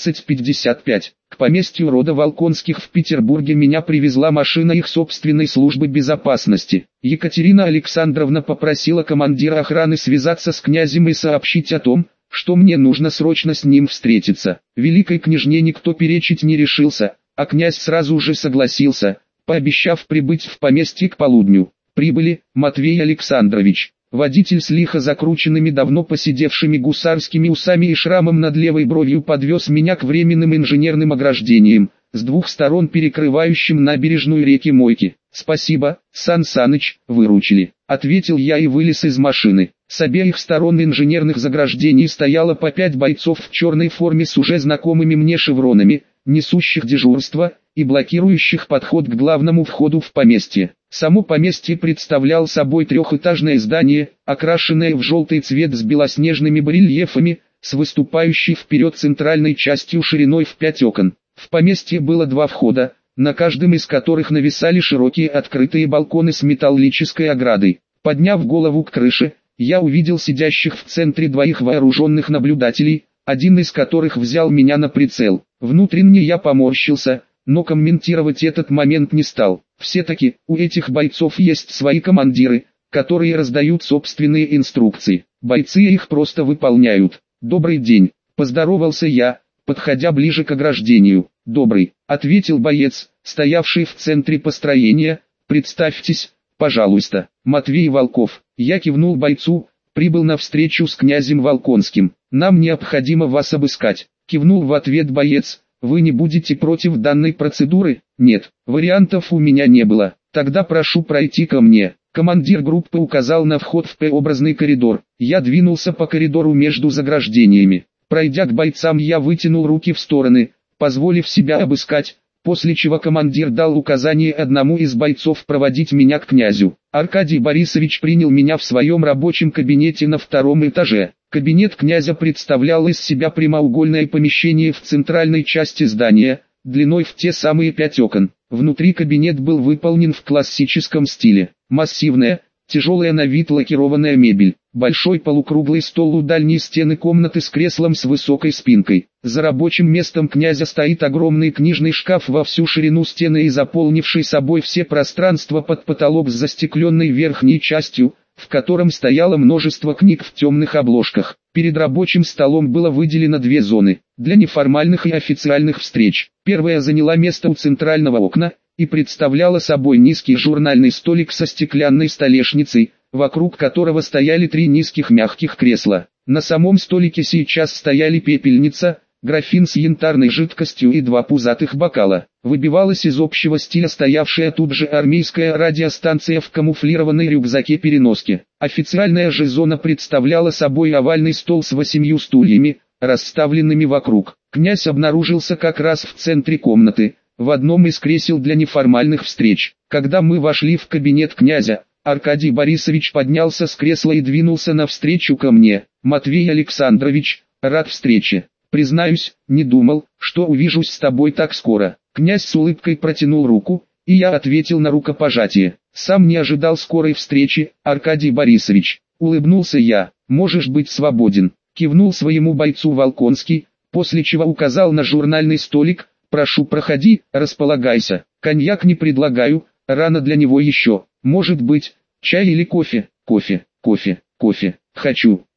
11:55. К поместью рода Волконских в Петербурге меня привезла машина их собственной службы безопасности. Екатерина Александровна попросила командира охраны связаться с князем и сообщить о том, что мне нужно срочно с ним встретиться. Великой княжне никто перечить не решился, а князь сразу же согласился, пообещав прибыть в поместье к полудню. Прибыли, Матвей Александрович. Водитель с лихо закрученными давно поседевшими гусарскими усами и шрамом над левой бровью подвез меня к временным инженерным ограждениям, с двух сторон перекрывающим набережную реки Мойки. «Спасибо, Сан Саныч, выручили», — ответил я и вылез из машины. С обеих сторон инженерных заграждений стояло по 5 бойцов в черной форме с уже знакомыми мне шевронами, несущих дежурство и блокирующих подход к главному входу в поместье. Само поместье представлял собой трехэтажное здание, окрашенное в желтый цвет с белоснежными барельефами, с выступающей вперед центральной частью шириной в 5 окон. В поместье было 2 входа, на каждом из которых нависали широкие открытые балконы с металлической оградой. Подняв голову к крыше, я увидел сидящих в центре 2 вооруженных наблюдателей, один из которых взял меня на прицел. Внутренне я поморщился, но комментировать этот момент не стал. Все-таки у этих бойцов есть свои командиры, которые раздают собственные инструкции. Бойцы их просто выполняют. «Добрый день», — поздоровался я, подходя ближе к ограждению. «Добрый», — ответил боец, стоявший в центре построения. «Представьтесь, пожалуйста». «Матвей Волков». Я кивнул бойцу. «Прибыл на встречу с князем Волконским. Нам необходимо вас обыскать», — кивнул в ответ боец. «Вы не будете против данной процедуры?» «Нет, вариантов у меня не было». «Тогда прошу пройти ко мне». Командир группы указал на вход в П-образный коридор. Я двинулся по коридору между заграждениями. Пройдя к бойцам, я вытянул руки в стороны, позволив себя обыскать, после чего командир дал указание одному из бойцов проводить меня к князю. Аркадий Борисович принял меня в своем рабочем кабинете на 2-м этаже. Кабинет князя представлял из себя прямоугольное помещение в центральной части здания, длиной в те самые 5 окон. Внутри кабинет был выполнен в классическом стиле. Массивная, тяжелая на вид лакированная мебель. Большой полукруглый стол у дальней стены комнаты с креслом с высокой спинкой. За рабочим местом князя стоит огромный книжный шкаф во всю ширину стены и заполнивший собой все пространство под потолок с застекленной верхней частью, в котором стояло множество книг в темных обложках. Перед рабочим столом было выделено 2 зоны для неформальных и официальных встреч. Первая заняла место у центрального окна и представляла собой низкий журнальный столик со стеклянной столешницей, вокруг которого стояли 3 низких мягких кресла. На самом столике сейчас стояли пепельница, графин с янтарной жидкостью и 2 пузатых бокала. Выбивалась из общего стиля стоявшая тут же армейская радиостанция в камуфлированной рюкзаке-переноске. Официальная же зона представляла собой овальный стол с 8 стульями, расставленными вокруг. Князь обнаружился как раз в центре комнаты, в одном из кресел для неформальных встреч. Когда мы вошли в кабинет князя, Аркадий Борисович поднялся с кресла и двинулся навстречу ко мне. «Матвей Александрович, рад встрече. Признаюсь, не думал, что увижусь с тобой так скоро». Князь с улыбкой протянул руку, и я ответил на рукопожатие. «Сам не ожидал скорой встречи, Аркадий Борисович». Улыбнулся я. «Можешь быть свободен», — кивнул своему бойцу Волконский, после чего указал на журнальный столик. «Прошу, проходи, располагайся. Коньяк не предлагаю, рано для него еще. Может быть, чай или кофе?» «Кофе, кофе, кофе. Хочу».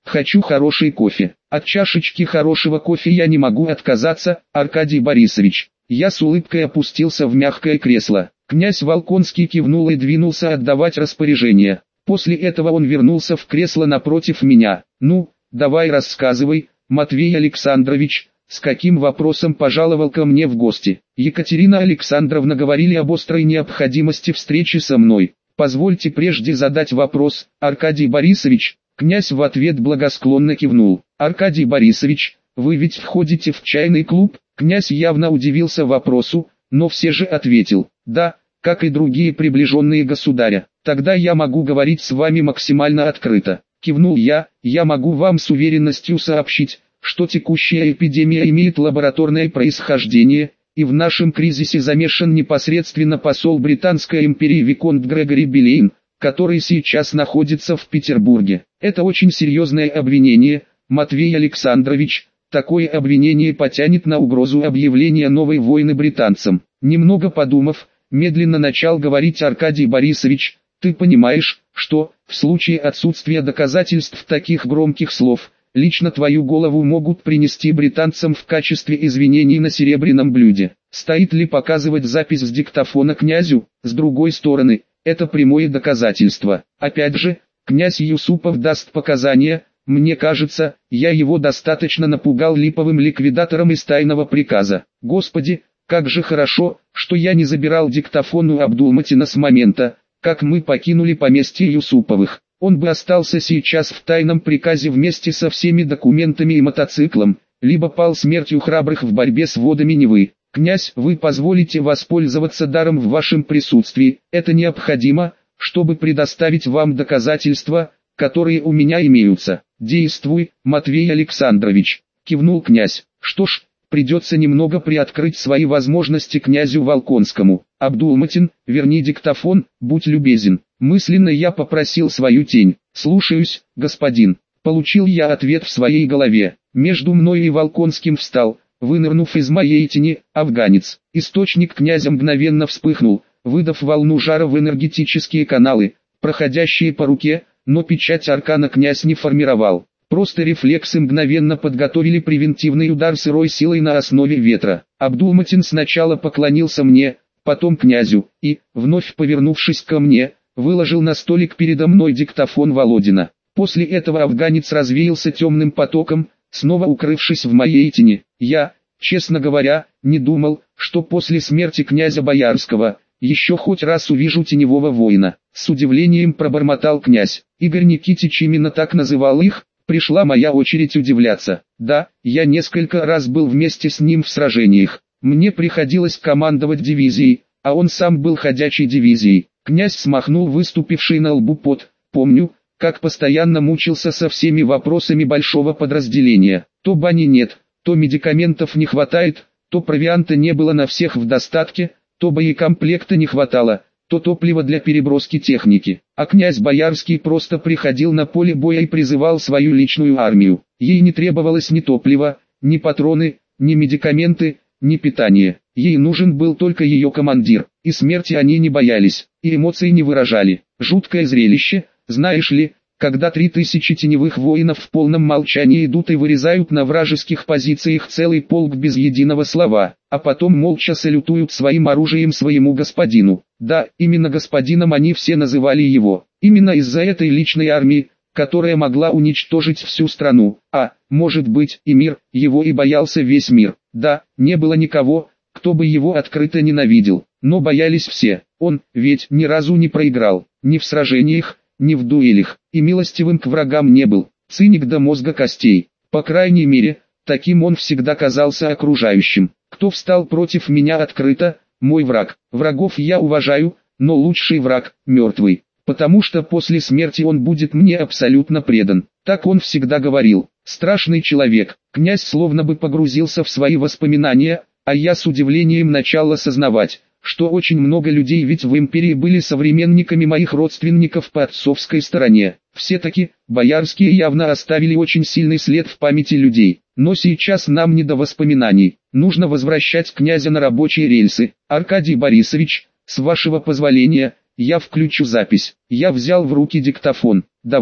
Хочу хороший кофе. От чашечки хорошего кофе я не могу отказаться, Аркадий Борисович. Я с улыбкой опустился в мягкое кресло. Князь Волконский кивнул и двинулся отдавать распоряжение. После этого он вернулся в кресло напротив меня. «Ну, давай рассказывай, Матвей Александрович, с каким вопросом пожаловал ко мне в гости?» Екатерина Александровна говорили об острой необходимости встречи со мной. «Позвольте прежде задать вопрос, Аркадий Борисович». Князь в ответ благосклонно кивнул. «Аркадий Борисович, вы ведь входите в чайный клуб?» Князь явно удивился вопросу, но все же ответил: «Да, как и другие приближенные государя. Тогда я могу говорить с вами максимально открыто». Кивнул я могу вам с уверенностью сообщить, что текущая эпидемия имеет лабораторное происхождение, и в нашем кризисе замешан непосредственно посол Британской империи Виконт Грегори Билейн, который сейчас находится в Петербурге. Это очень серьезное обвинение, Матвей Александрович. Такое обвинение потянет на угрозу объявления новой войны британцам. Немного подумав, медленно начал говорить Аркадий Борисович: ты понимаешь, что, в случае отсутствия доказательств таких громких слов, лично твою голову могут принести британцам в качестве извинений на серебряном блюде. Стоит ли показывать запись с диктофона князю? С другой стороны, это прямое доказательство. Опять же, князь Юсупов даст показания. Мне кажется, я его достаточно напугал липовым ликвидатором из тайного приказа. Господи, как же хорошо, что я не забирал диктофон у Абдулматина с момента, как мы покинули поместье Юсуповых. Он бы остался сейчас в тайном приказе вместе со всеми документами и мотоциклом, либо пал смертью храбрых в борьбе с водами Невы. Князь, вы позволите воспользоваться даром в вашем присутствии. Это необходимо, чтобы предоставить вам доказательства, которые у меня имеются. Действуй, Матвей Александрович, кивнул князь. Что ж, придется немного приоткрыть свои возможности князю Волконскому. Абдулматин, верни диктофон, будь любезен. Мысленно я попросил свою тень. Слушаюсь, господин. Получил я ответ в своей голове. Между мной и Волконским встал, вынырнув из моей тени, афганец. Источник князя мгновенно вспыхнул, выдав волну жара в энергетические каналы, проходящие по руке, но печать аркана князь не формировал. Просто рефлексы мгновенно подготовили превентивный удар сырой силой на основе ветра. Абдулматин сначала поклонился мне, потом князю, и, вновь повернувшись ко мне, выложил на столик передо мной диктофон Володина. После этого афганец развеялся темным потоком, снова укрывшись в моей тени. Я, честно говоря, не думал, что после смерти князя Боярского еще хоть раз увижу теневого воина. С удивлением пробормотал князь. Игорь Никитич именно так называл их. Пришла моя очередь удивляться. Да, я несколько раз был вместе с ним в сражениях. Мне приходилось командовать дивизией, а он сам был ходячей дивизией. Князь смахнул выступивший на лбу пот. Помню, как постоянно мучился со всеми вопросами большого подразделения. То бани нет, то медикаментов не хватает, то провианта не было на всех в достатке, то боекомплекта не хватало, то топлива для переброски техники. А князь Боярский просто приходил на поле боя и призывал свою личную армию. Ей не требовалось ни топлива, ни патроны, ни медикаменты, ни питание. Ей нужен был только ее командир. И смерти они не боялись, и эмоций не выражали. Жуткое зрелище, знаешь ли, когда 3000 теневых воинов в полном молчании идут и вырезают на вражеских позициях целый полк без единого слова, а потом молча салютуют своим оружием своему господину. Да, именно господином они все называли его. Именно из-за этой личной армии, которая могла уничтожить всю страну, а, может быть, и мир, его и боялся весь мир. Да, не было никого, кто бы его открыто ненавидел, но боялись все. Он, ведь ни разу не проиграл, ни в сражениях, ни в дуэлях, и милостивым к врагам не был, циник до мозга костей. По крайней мере, таким он всегда казался окружающим. Кто встал против меня открыто, мой враг. Врагов я уважаю, но лучший враг – мертвый, потому что после смерти он будет мне абсолютно предан. Так он всегда говорил. Страшный человек. Князь словно бы погрузился в свои воспоминания, а я с удивлением начал осознавать, что очень много людей ведь в империи были современниками моих родственников по отцовской стороне. Все-таки, Боярские явно оставили очень сильный след в памяти людей. Но сейчас нам не до воспоминаний. Нужно возвращать князя на рабочие рельсы. Аркадий Борисович, с вашего позволения, я включу запись. Я взял в руки диктофон. Давай.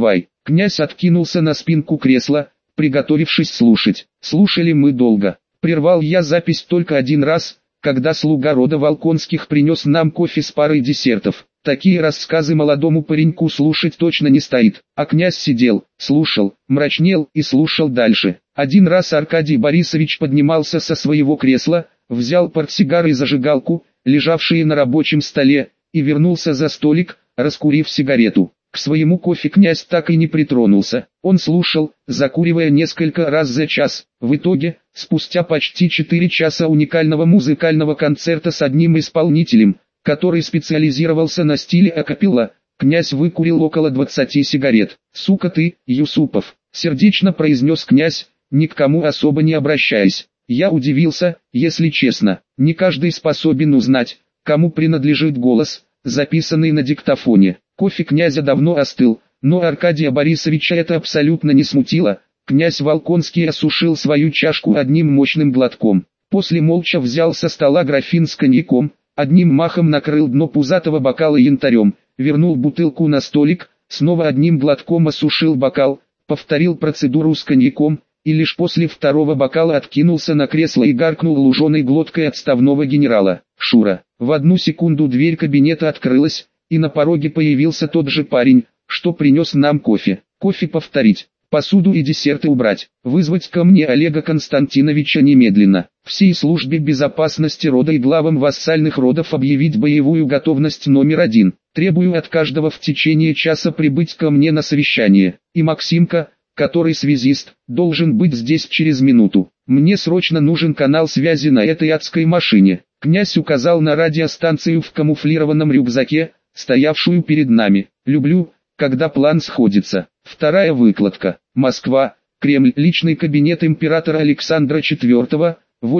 Князь откинулся на спинку кресла, приготовившись слушать. Слушали мы долго. Прервал я запись только один раз, когда слуга рода Волконских принес нам кофе с парой десертов. Такие рассказы молодому пареньку слушать точно не стоит. А князь сидел, слушал, мрачнел и слушал дальше. Один раз Аркадий Борисович поднимался со своего кресла, взял портсигар и зажигалку, лежавшие на рабочем столе, и вернулся за столик, раскурив сигарету. К своему кофе князь так и не притронулся. Он слушал, закуривая несколько раз за час. В итоге, спустя почти 4 часа уникального музыкального концерта с одним исполнителем, который специализировался на стиле акапелла, князь выкурил около 20 сигарет. «Сука ты, Юсупов!» — сердечно произнес князь, ни к кому особо не обращаясь. Я удивился, если честно. Не каждый способен узнать, кому принадлежит голос, записанный на диктофоне. Кофе князя давно остыл, но Аркадия Борисовича это абсолютно не смутило. Князь Волконский осушил свою чашку одним мощным глотком. После молча взял со стола графин с коньяком, одним махом накрыл дно пузатого бокала янтарем, вернул бутылку на столик, снова одним глотком осушил бокал, повторил процедуру с коньяком, и лишь после второго бокала откинулся на кресло и гаркнул луженой глоткой отставного генерала. «Шура!» В одну секунду дверь кабинета открылась, и на пороге появился тот же парень, что принес нам кофе. Кофе повторить, посуду и десерты убрать, вызвать ко мне Олега Константиновича немедленно, всей службе безопасности рода и главам вассальных родов объявить боевую готовность номер 1. Требую от каждого в течение часа прибыть ко мне на совещание, и Максимка, который связист, должен быть здесь через минуту. Мне срочно нужен канал связи на этой адской машине. Князь указал на радиостанцию в камуфлированном рюкзаке, стоявшую перед нами. Люблю, когда план сходится. Вторая выкладка. Москва, Кремль. Личный кабинет императора Александра IV,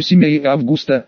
8 августа,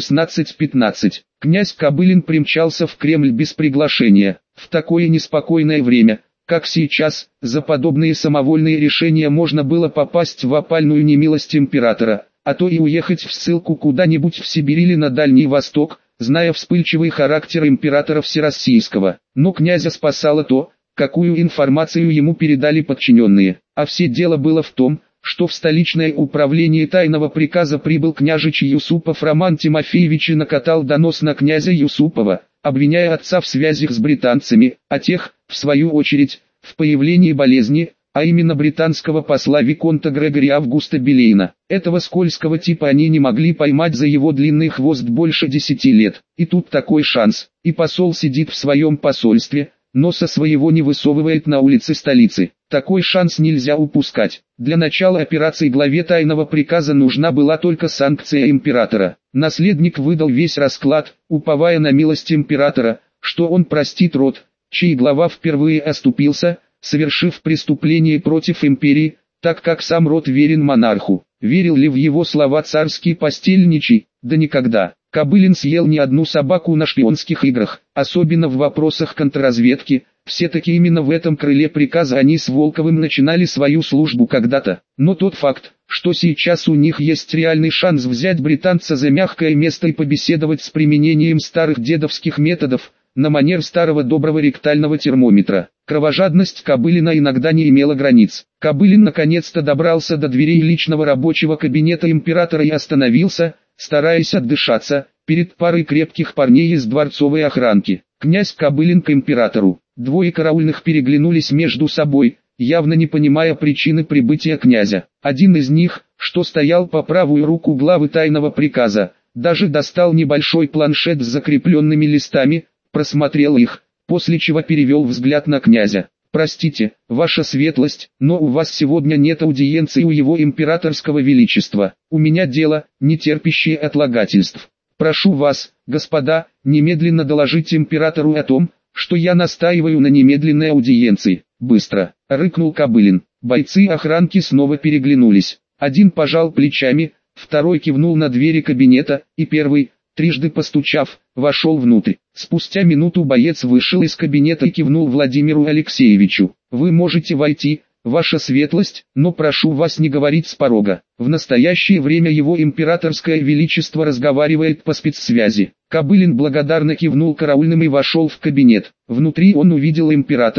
16:15. Князь Кобылин примчался в Кремль без приглашения. В такое неспокойное время, как сейчас, за подобные самовольные решения можно было попасть в опальную немилость императора, а то и уехать в ссылку куда-нибудь в Сибирь или на Дальний Восток, зная вспыльчивый характер императора Всероссийского. Но князя спасало то, какую информацию ему передали подчиненные. А все дело было в том, что в столичное управление тайного приказа прибыл княжич Юсупов Роман Тимофеевич и накатал донос на князя Юсупова, обвиняя отца в связях с британцами, а тех, в свою очередь, в появлении болезни, а именно британского посла Виконта Грегори Августа Билейна. Этого скользкого типа они не могли поймать за его длинный хвост больше 10 лет. И тут такой шанс, и посол сидит в своем посольстве, носа своего не высовывает на улице столицы. Такой шанс нельзя упускать. Для начала операции главе тайного приказа нужна была только санкция императора. Наследник выдал весь расклад, уповая на милость императора, что он простит род, чей глава впервые оступился, совершив преступление против империи, так как сам род верен монарху. Верил ли в его слова царский постельничий? Да никогда. Кобылин съел не одну собаку на шпионских играх, особенно в вопросах контрразведки. Все-таки именно в этом крыле приказа они с Волковым начинали свою службу когда-то. Но тот факт, что сейчас у них есть реальный шанс взять британца за мягкое место и побеседовать с применением старых дедовских методов, на манер старого доброго ректального термометра. Кровожадность Кобылина иногда не имела границ. Кобылин наконец-то добрался до дверей личного рабочего кабинета императора и остановился, стараясь отдышаться, перед парой крепких парней из дворцовой охранки. Князь Кобылин к императору. Двое караульных переглянулись между собой, явно не понимая причины прибытия князя. Один из них, что стоял по правую руку главы тайного приказа, даже достал небольшой планшет с закрепленными листами, просмотрел их, после чего перевел взгляд на князя. «Простите, ваша светлость, но у вас сегодня нет аудиенции у его императорского величества. У меня дело, не терпящее отлагательств. Прошу вас, господа, немедленно доложить императору о том, что я настаиваю на немедленной аудиенции. Быстро!» — рыкнул Кобылин. Бойцы охранки снова переглянулись. Один пожал плечами, второй кивнул на двери кабинета, и первый, трижды постучав, вошел внутрь. Спустя минуту боец вышел из кабинета и кивнул Владимиру Алексеевичу. «Вы можете войти, ваша светлость, но прошу вас не говорить с порога. В настоящее время его императорское величество разговаривает по спецсвязи». Кобылин благодарно кивнул караульным и вошел в кабинет. Внутри он увидел императора,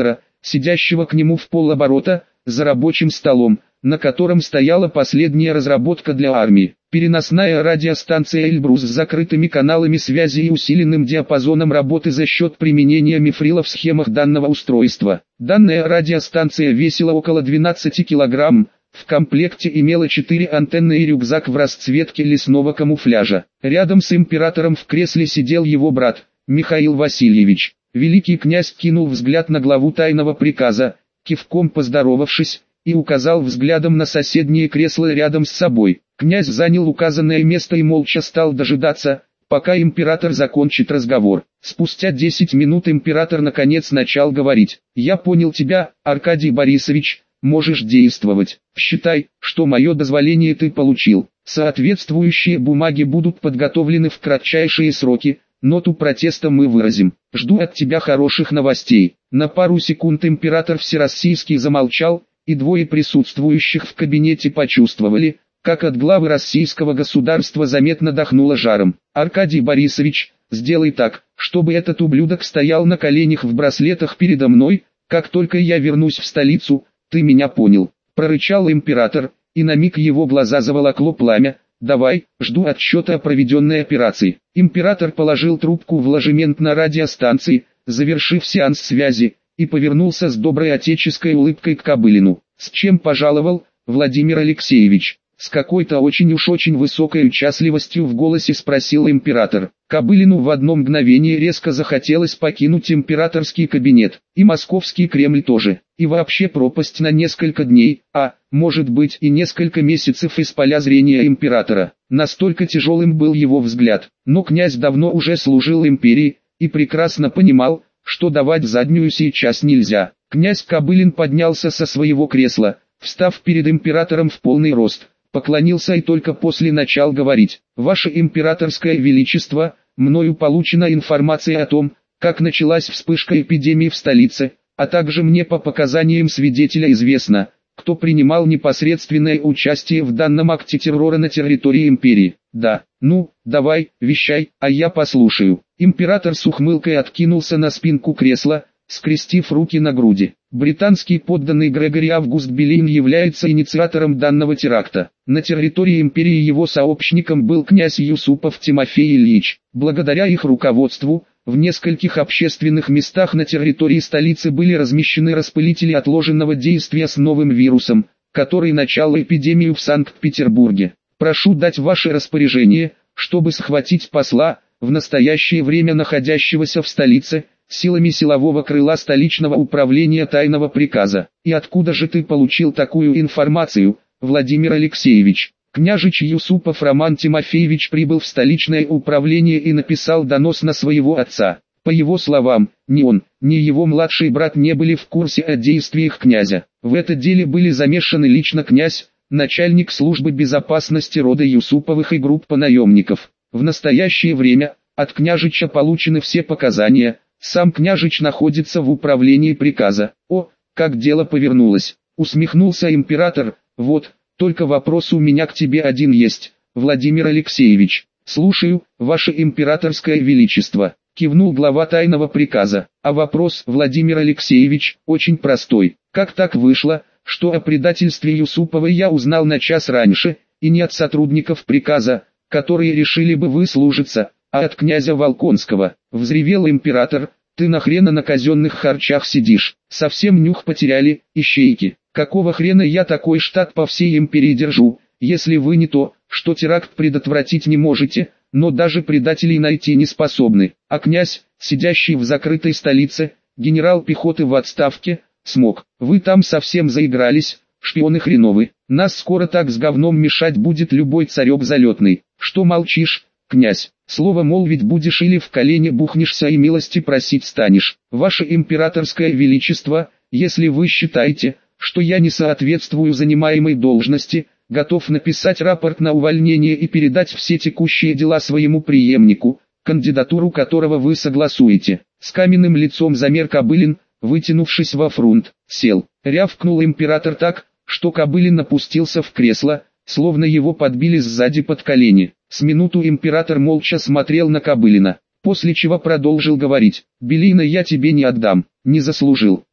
сидящего к нему в полоборота, за рабочим столом, на котором стояла последняя разработка для армии. Переносная радиостанция «Эльбрус» с закрытыми каналами связи и усиленным диапазоном работы за счет применения мифрила в схемах данного устройства. Данная радиостанция весила около 12 килограмм. В комплекте имела 4 антенны и рюкзак в расцветке лесного камуфляжа. Рядом с императором в кресле сидел его брат, Михаил Васильевич. Великий князь кинул взгляд на главу тайного приказа, кивком поздоровавшись, и указал взглядом на соседнее кресло рядом с собой. Князь занял указанное место и молча стал дожидаться, пока император закончит разговор. Спустя 10 минут император наконец начал говорить. «Я понял тебя, Аркадий Борисович. Можешь действовать. Считай, что мое дозволение ты получил. Соответствующие бумаги будут подготовлены в кратчайшие сроки, ноту протеста мы выразим. Жду от тебя хороших новостей». На пару секунд император Всероссийский замолчал, и двое присутствующих в кабинете почувствовали, как от главы российского государства заметно дохнуло жаром. «Аркадий Борисович, сделай так, чтобы этот ублюдок стоял на коленях в браслетах передо мной, как только я вернусь в столицу. Ты меня понял», — прорычал император, и на миг его глаза заволокло пламя. «Давай, жду отчета о проведенной операции». Император положил трубку в ложемент на радиостанции, завершив сеанс связи, и повернулся с доброй отеческой улыбкой к Кобылину. «С чем пожаловал, Владимир Алексеевич?» С какой-то очень высокой участливостью в голосе спросил император. Кобылину в одно мгновение резко захотелось покинуть императорский кабинет, и московский Кремль тоже, и вообще пропасть на несколько дней, а, может быть и несколько месяцев из поля зрения императора. Настолько тяжелым был его взгляд, но князь давно уже служил империи, и прекрасно понимал, что давать заднюю сейчас нельзя. Князь Кобылин поднялся со своего кресла, встав перед императором в полный рост, поклонился и только после начал говорить. «Ваше императорское величество, мною получена информация о том, как началась вспышка эпидемии в столице, а также мне по показаниям свидетеля известно, кто принимал непосредственное участие в данном акте террора на территории империи». «Да, ну, давай, вещай, а я послушаю». Император с ухмылкой откинулся на спинку кресла, скрестив руки на груди. Британский подданный Грегори Август Белейн является инициатором данного теракта. На территории империи его сообщником был князь Юсупов Тимофей Ильич. Благодаря их руководству, в нескольких общественных местах на территории столицы были размещены распылители отложенного действия с новым вирусом, который начал эпидемию в Санкт-Петербурге. Прошу дать ваше распоряжение, чтобы схватить посла, в настоящее время находящегося в столице, силами силового крыла столичного управления тайного приказа. «И откуда же ты получил такую информацию, Владимир Алексеевич?» Княжич Юсупов Роман Тимофеевич прибыл в столичное управление и написал донос на своего отца. По его словам, ни он, ни его младший брат не были в курсе о действиях князя. В это деле были замешаны лично князь, начальник службы безопасности рода Юсуповых и группа наемников. В настоящее время, от княжича получены все показания. Сам княжич находится в управлении приказа. «О, как дело повернулось!» — усмехнулся император. «Вот, только вопрос у меня к тебе один есть, Владимир Алексеевич». «Слушаю, ваше императорское величество», — кивнул глава тайного приказа. «А вопрос, Владимир Алексеевич, очень простой. Как так вышло, что о предательстве Юсуповой я узнал на час раньше, и не от сотрудников приказа, которые решили бы выслужиться, а от князя Волконского?» — взревел император. «Ты нахрена на казенных харчах сидишь? Совсем нюх потеряли, ищейки. Какого хрена я такой штат по всей империи держу, если вы не то, что теракт предотвратить не можете, но даже предателей найти не способны? А князь, сидящий в закрытой столице, генерал пехоты в отставке, смог. Вы там совсем заигрались, шпионы хреновы. Нас скоро так с говном мешать будет любой царек залетный. Что молчишь, князь? Слово молвить будешь или в колени бухнешься и милости просить станешь? Ваше императорское величество, если вы считаете, что я не соответствую занимаемой должности, готов написать рапорт на увольнение и передать все текущие дела своему преемнику, кандидатуру которого вы согласуете». С каменным лицом замер Кобылин, вытянувшись во фрунт. Сел. Рявкнул император так, что Кобылин опустился в кресло, словно его подбили сзади под колени. С минуту император молча смотрел на Кобылина, после чего продолжил говорить. «Белейна я тебе не отдам, не заслужил.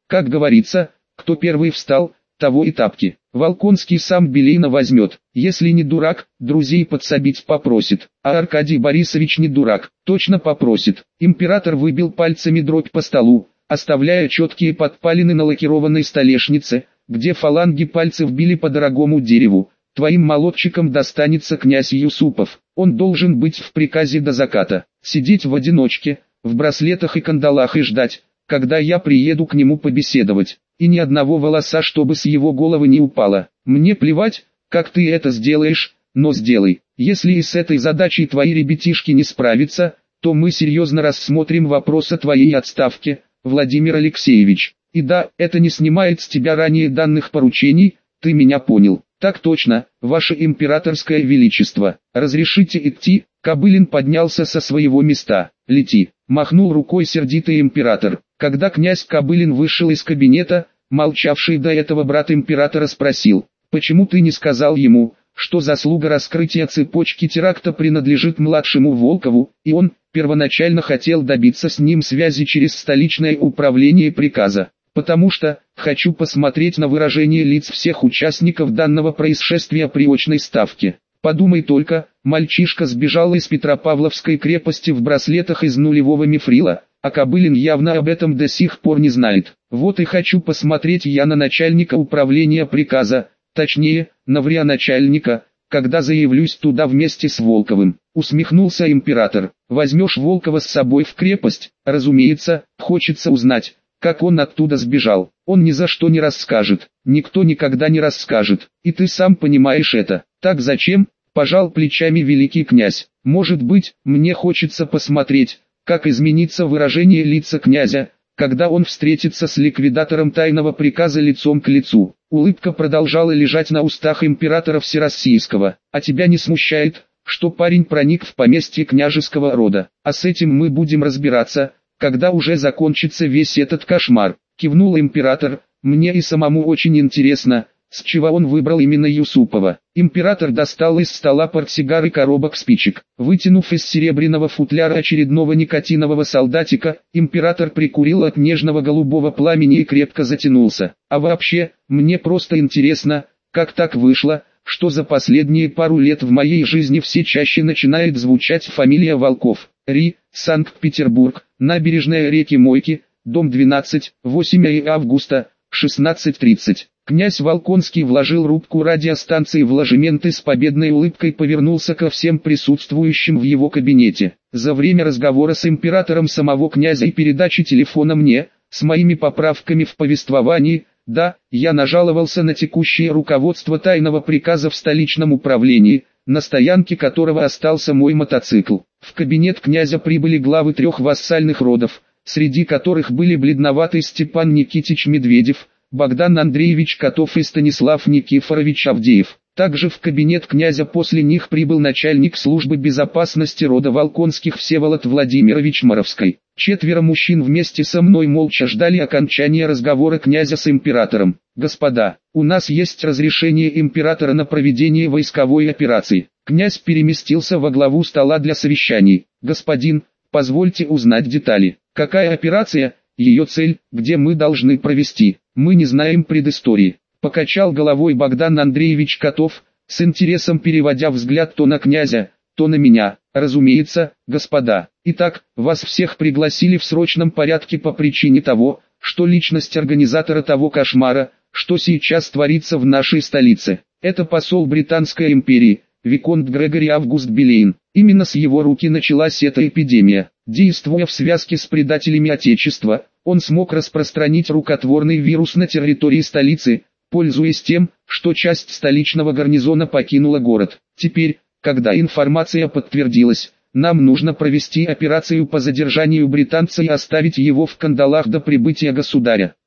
Как говорится, кто первый встал, того и тапки. Волконский сам Белейна возьмет, если не дурак, друзей подсобить попросит, а Аркадий Борисович не дурак, точно попросит. Император выбил пальцами дробь по столу, оставляя четкие подпалины на лакированной столешнице, где фаланги пальцев били по дорогому дереву. Твоим молодчикам достанется князь Юсупов, он должен быть в приказе до заката, сидеть в одиночке, в браслетах и кандалах и ждать, когда я приеду к нему побеседовать, и ни одного волоса, чтобы с его головы не упало. Мне плевать, как ты это сделаешь, но сделай. Если и с этой задачей твои ребятишки не справятся, то мы серьезно рассмотрим вопрос о твоей отставке, Владимир Алексеевич. И да, это не снимает с тебя ранее данных поручений, ты меня понял. Так точно, ваше императорское величество. Разрешите идти? Кобылин поднялся со своего места. Лети, махнул рукой сердитый император. Когда князь Кобылин вышел из кабинета, молчавший до этого брат императора спросил: почему ты не сказал ему, что заслуга раскрытия цепочки теракта принадлежит младшему Волкову, и он первоначально хотел добиться с ним связи через столичное управление приказа? Потому что, хочу посмотреть на выражение лиц всех участников данного происшествия при очной ставке. Подумай только, мальчишка сбежал из Петропавловской крепости в браслетах из нулевого мифрила, а Кобылин явно об этом до сих пор не знает. Вот и хочу посмотреть я на начальника управления приказа, точнее, на вриа-начальника, когда заявлюсь туда вместе с Волковым. Усмехнулся император. Возьмешь Волкова с собой в крепость? Разумеется, хочется узнать, как он оттуда сбежал. Он ни за что не расскажет, никто никогда не расскажет, и ты сам понимаешь это. Так зачем? Пожал плечами великий князь. Может быть, мне хочется посмотреть, как изменится выражение лица князя, когда он встретится с ликвидатором тайного приказа лицом к лицу. Улыбка продолжала лежать на устах императора Всероссийского. А тебя не смущает, что парень проник в поместье княжеского рода? А с этим мы будем разбираться, когда уже закончится весь этот кошмар. Кивнул император. Мне и самому очень интересно, с чего он выбрал именно Юсупова. Император достал из стола портсигар и коробок спичек. Вытянув из серебряного футляра очередного никотинового солдатика, император прикурил от нежного голубого пламени и крепко затянулся. А вообще, мне просто интересно, как так вышло, что за последние пару лет в моей жизни все чаще начинает звучать фамилия Волков. Ри, Санкт-Петербург, набережная реки Мойки, дом 12, 8 августа, 16:30. Князь Волконский вложил рубку радиостанции в ложемент и с победной улыбкой повернулся ко всем присутствующим в его кабинете. За время разговора с императором самого князя и передачи телефона мне, с моими поправками в повествовании, да, я нажаловался на текущее руководство тайного приказа в столичном управлении, на стоянке которого остался мой мотоцикл. В кабинет князя прибыли главы 3 вассальных родов, среди которых были бледноватый Степан Никитич Медведев, Богдан Андреевич Котов и Станислав Никифорович Авдеев. Также в кабинет князя после них прибыл начальник службы безопасности рода Волконских Всеволод Владимирович Моровской. 4 мужчин вместе со мной молча ждали окончания разговора князя с императором. «Господа, у нас есть разрешение императора на проведение войсковой операции». Князь переместился во главу стола для совещаний. «Господин, позвольте узнать детали. Какая операция, ее цель, где мы должны провести? Мы не знаем предыстории». Покачал головой Богдан Андреевич Котов, с интересом переводя взгляд то на князя, то на меня. «Разумеется, господа. Итак, вас всех пригласили в срочном порядке по причине того, что личность организатора того кошмара, что сейчас творится в нашей столице, это посол Британской империи, Виконт Грегори Август Белейн. Именно с его руки началась эта эпидемия. Действуя в связке с предателями Отечества, он смог распространить рукотворный вирус на территории столицы, пользуясь тем, что часть столичного гарнизона покинула город. Теперь, когда информация подтвердилась, нам нужно провести операцию по задержанию британца и оставить его в кандалах до прибытия государя.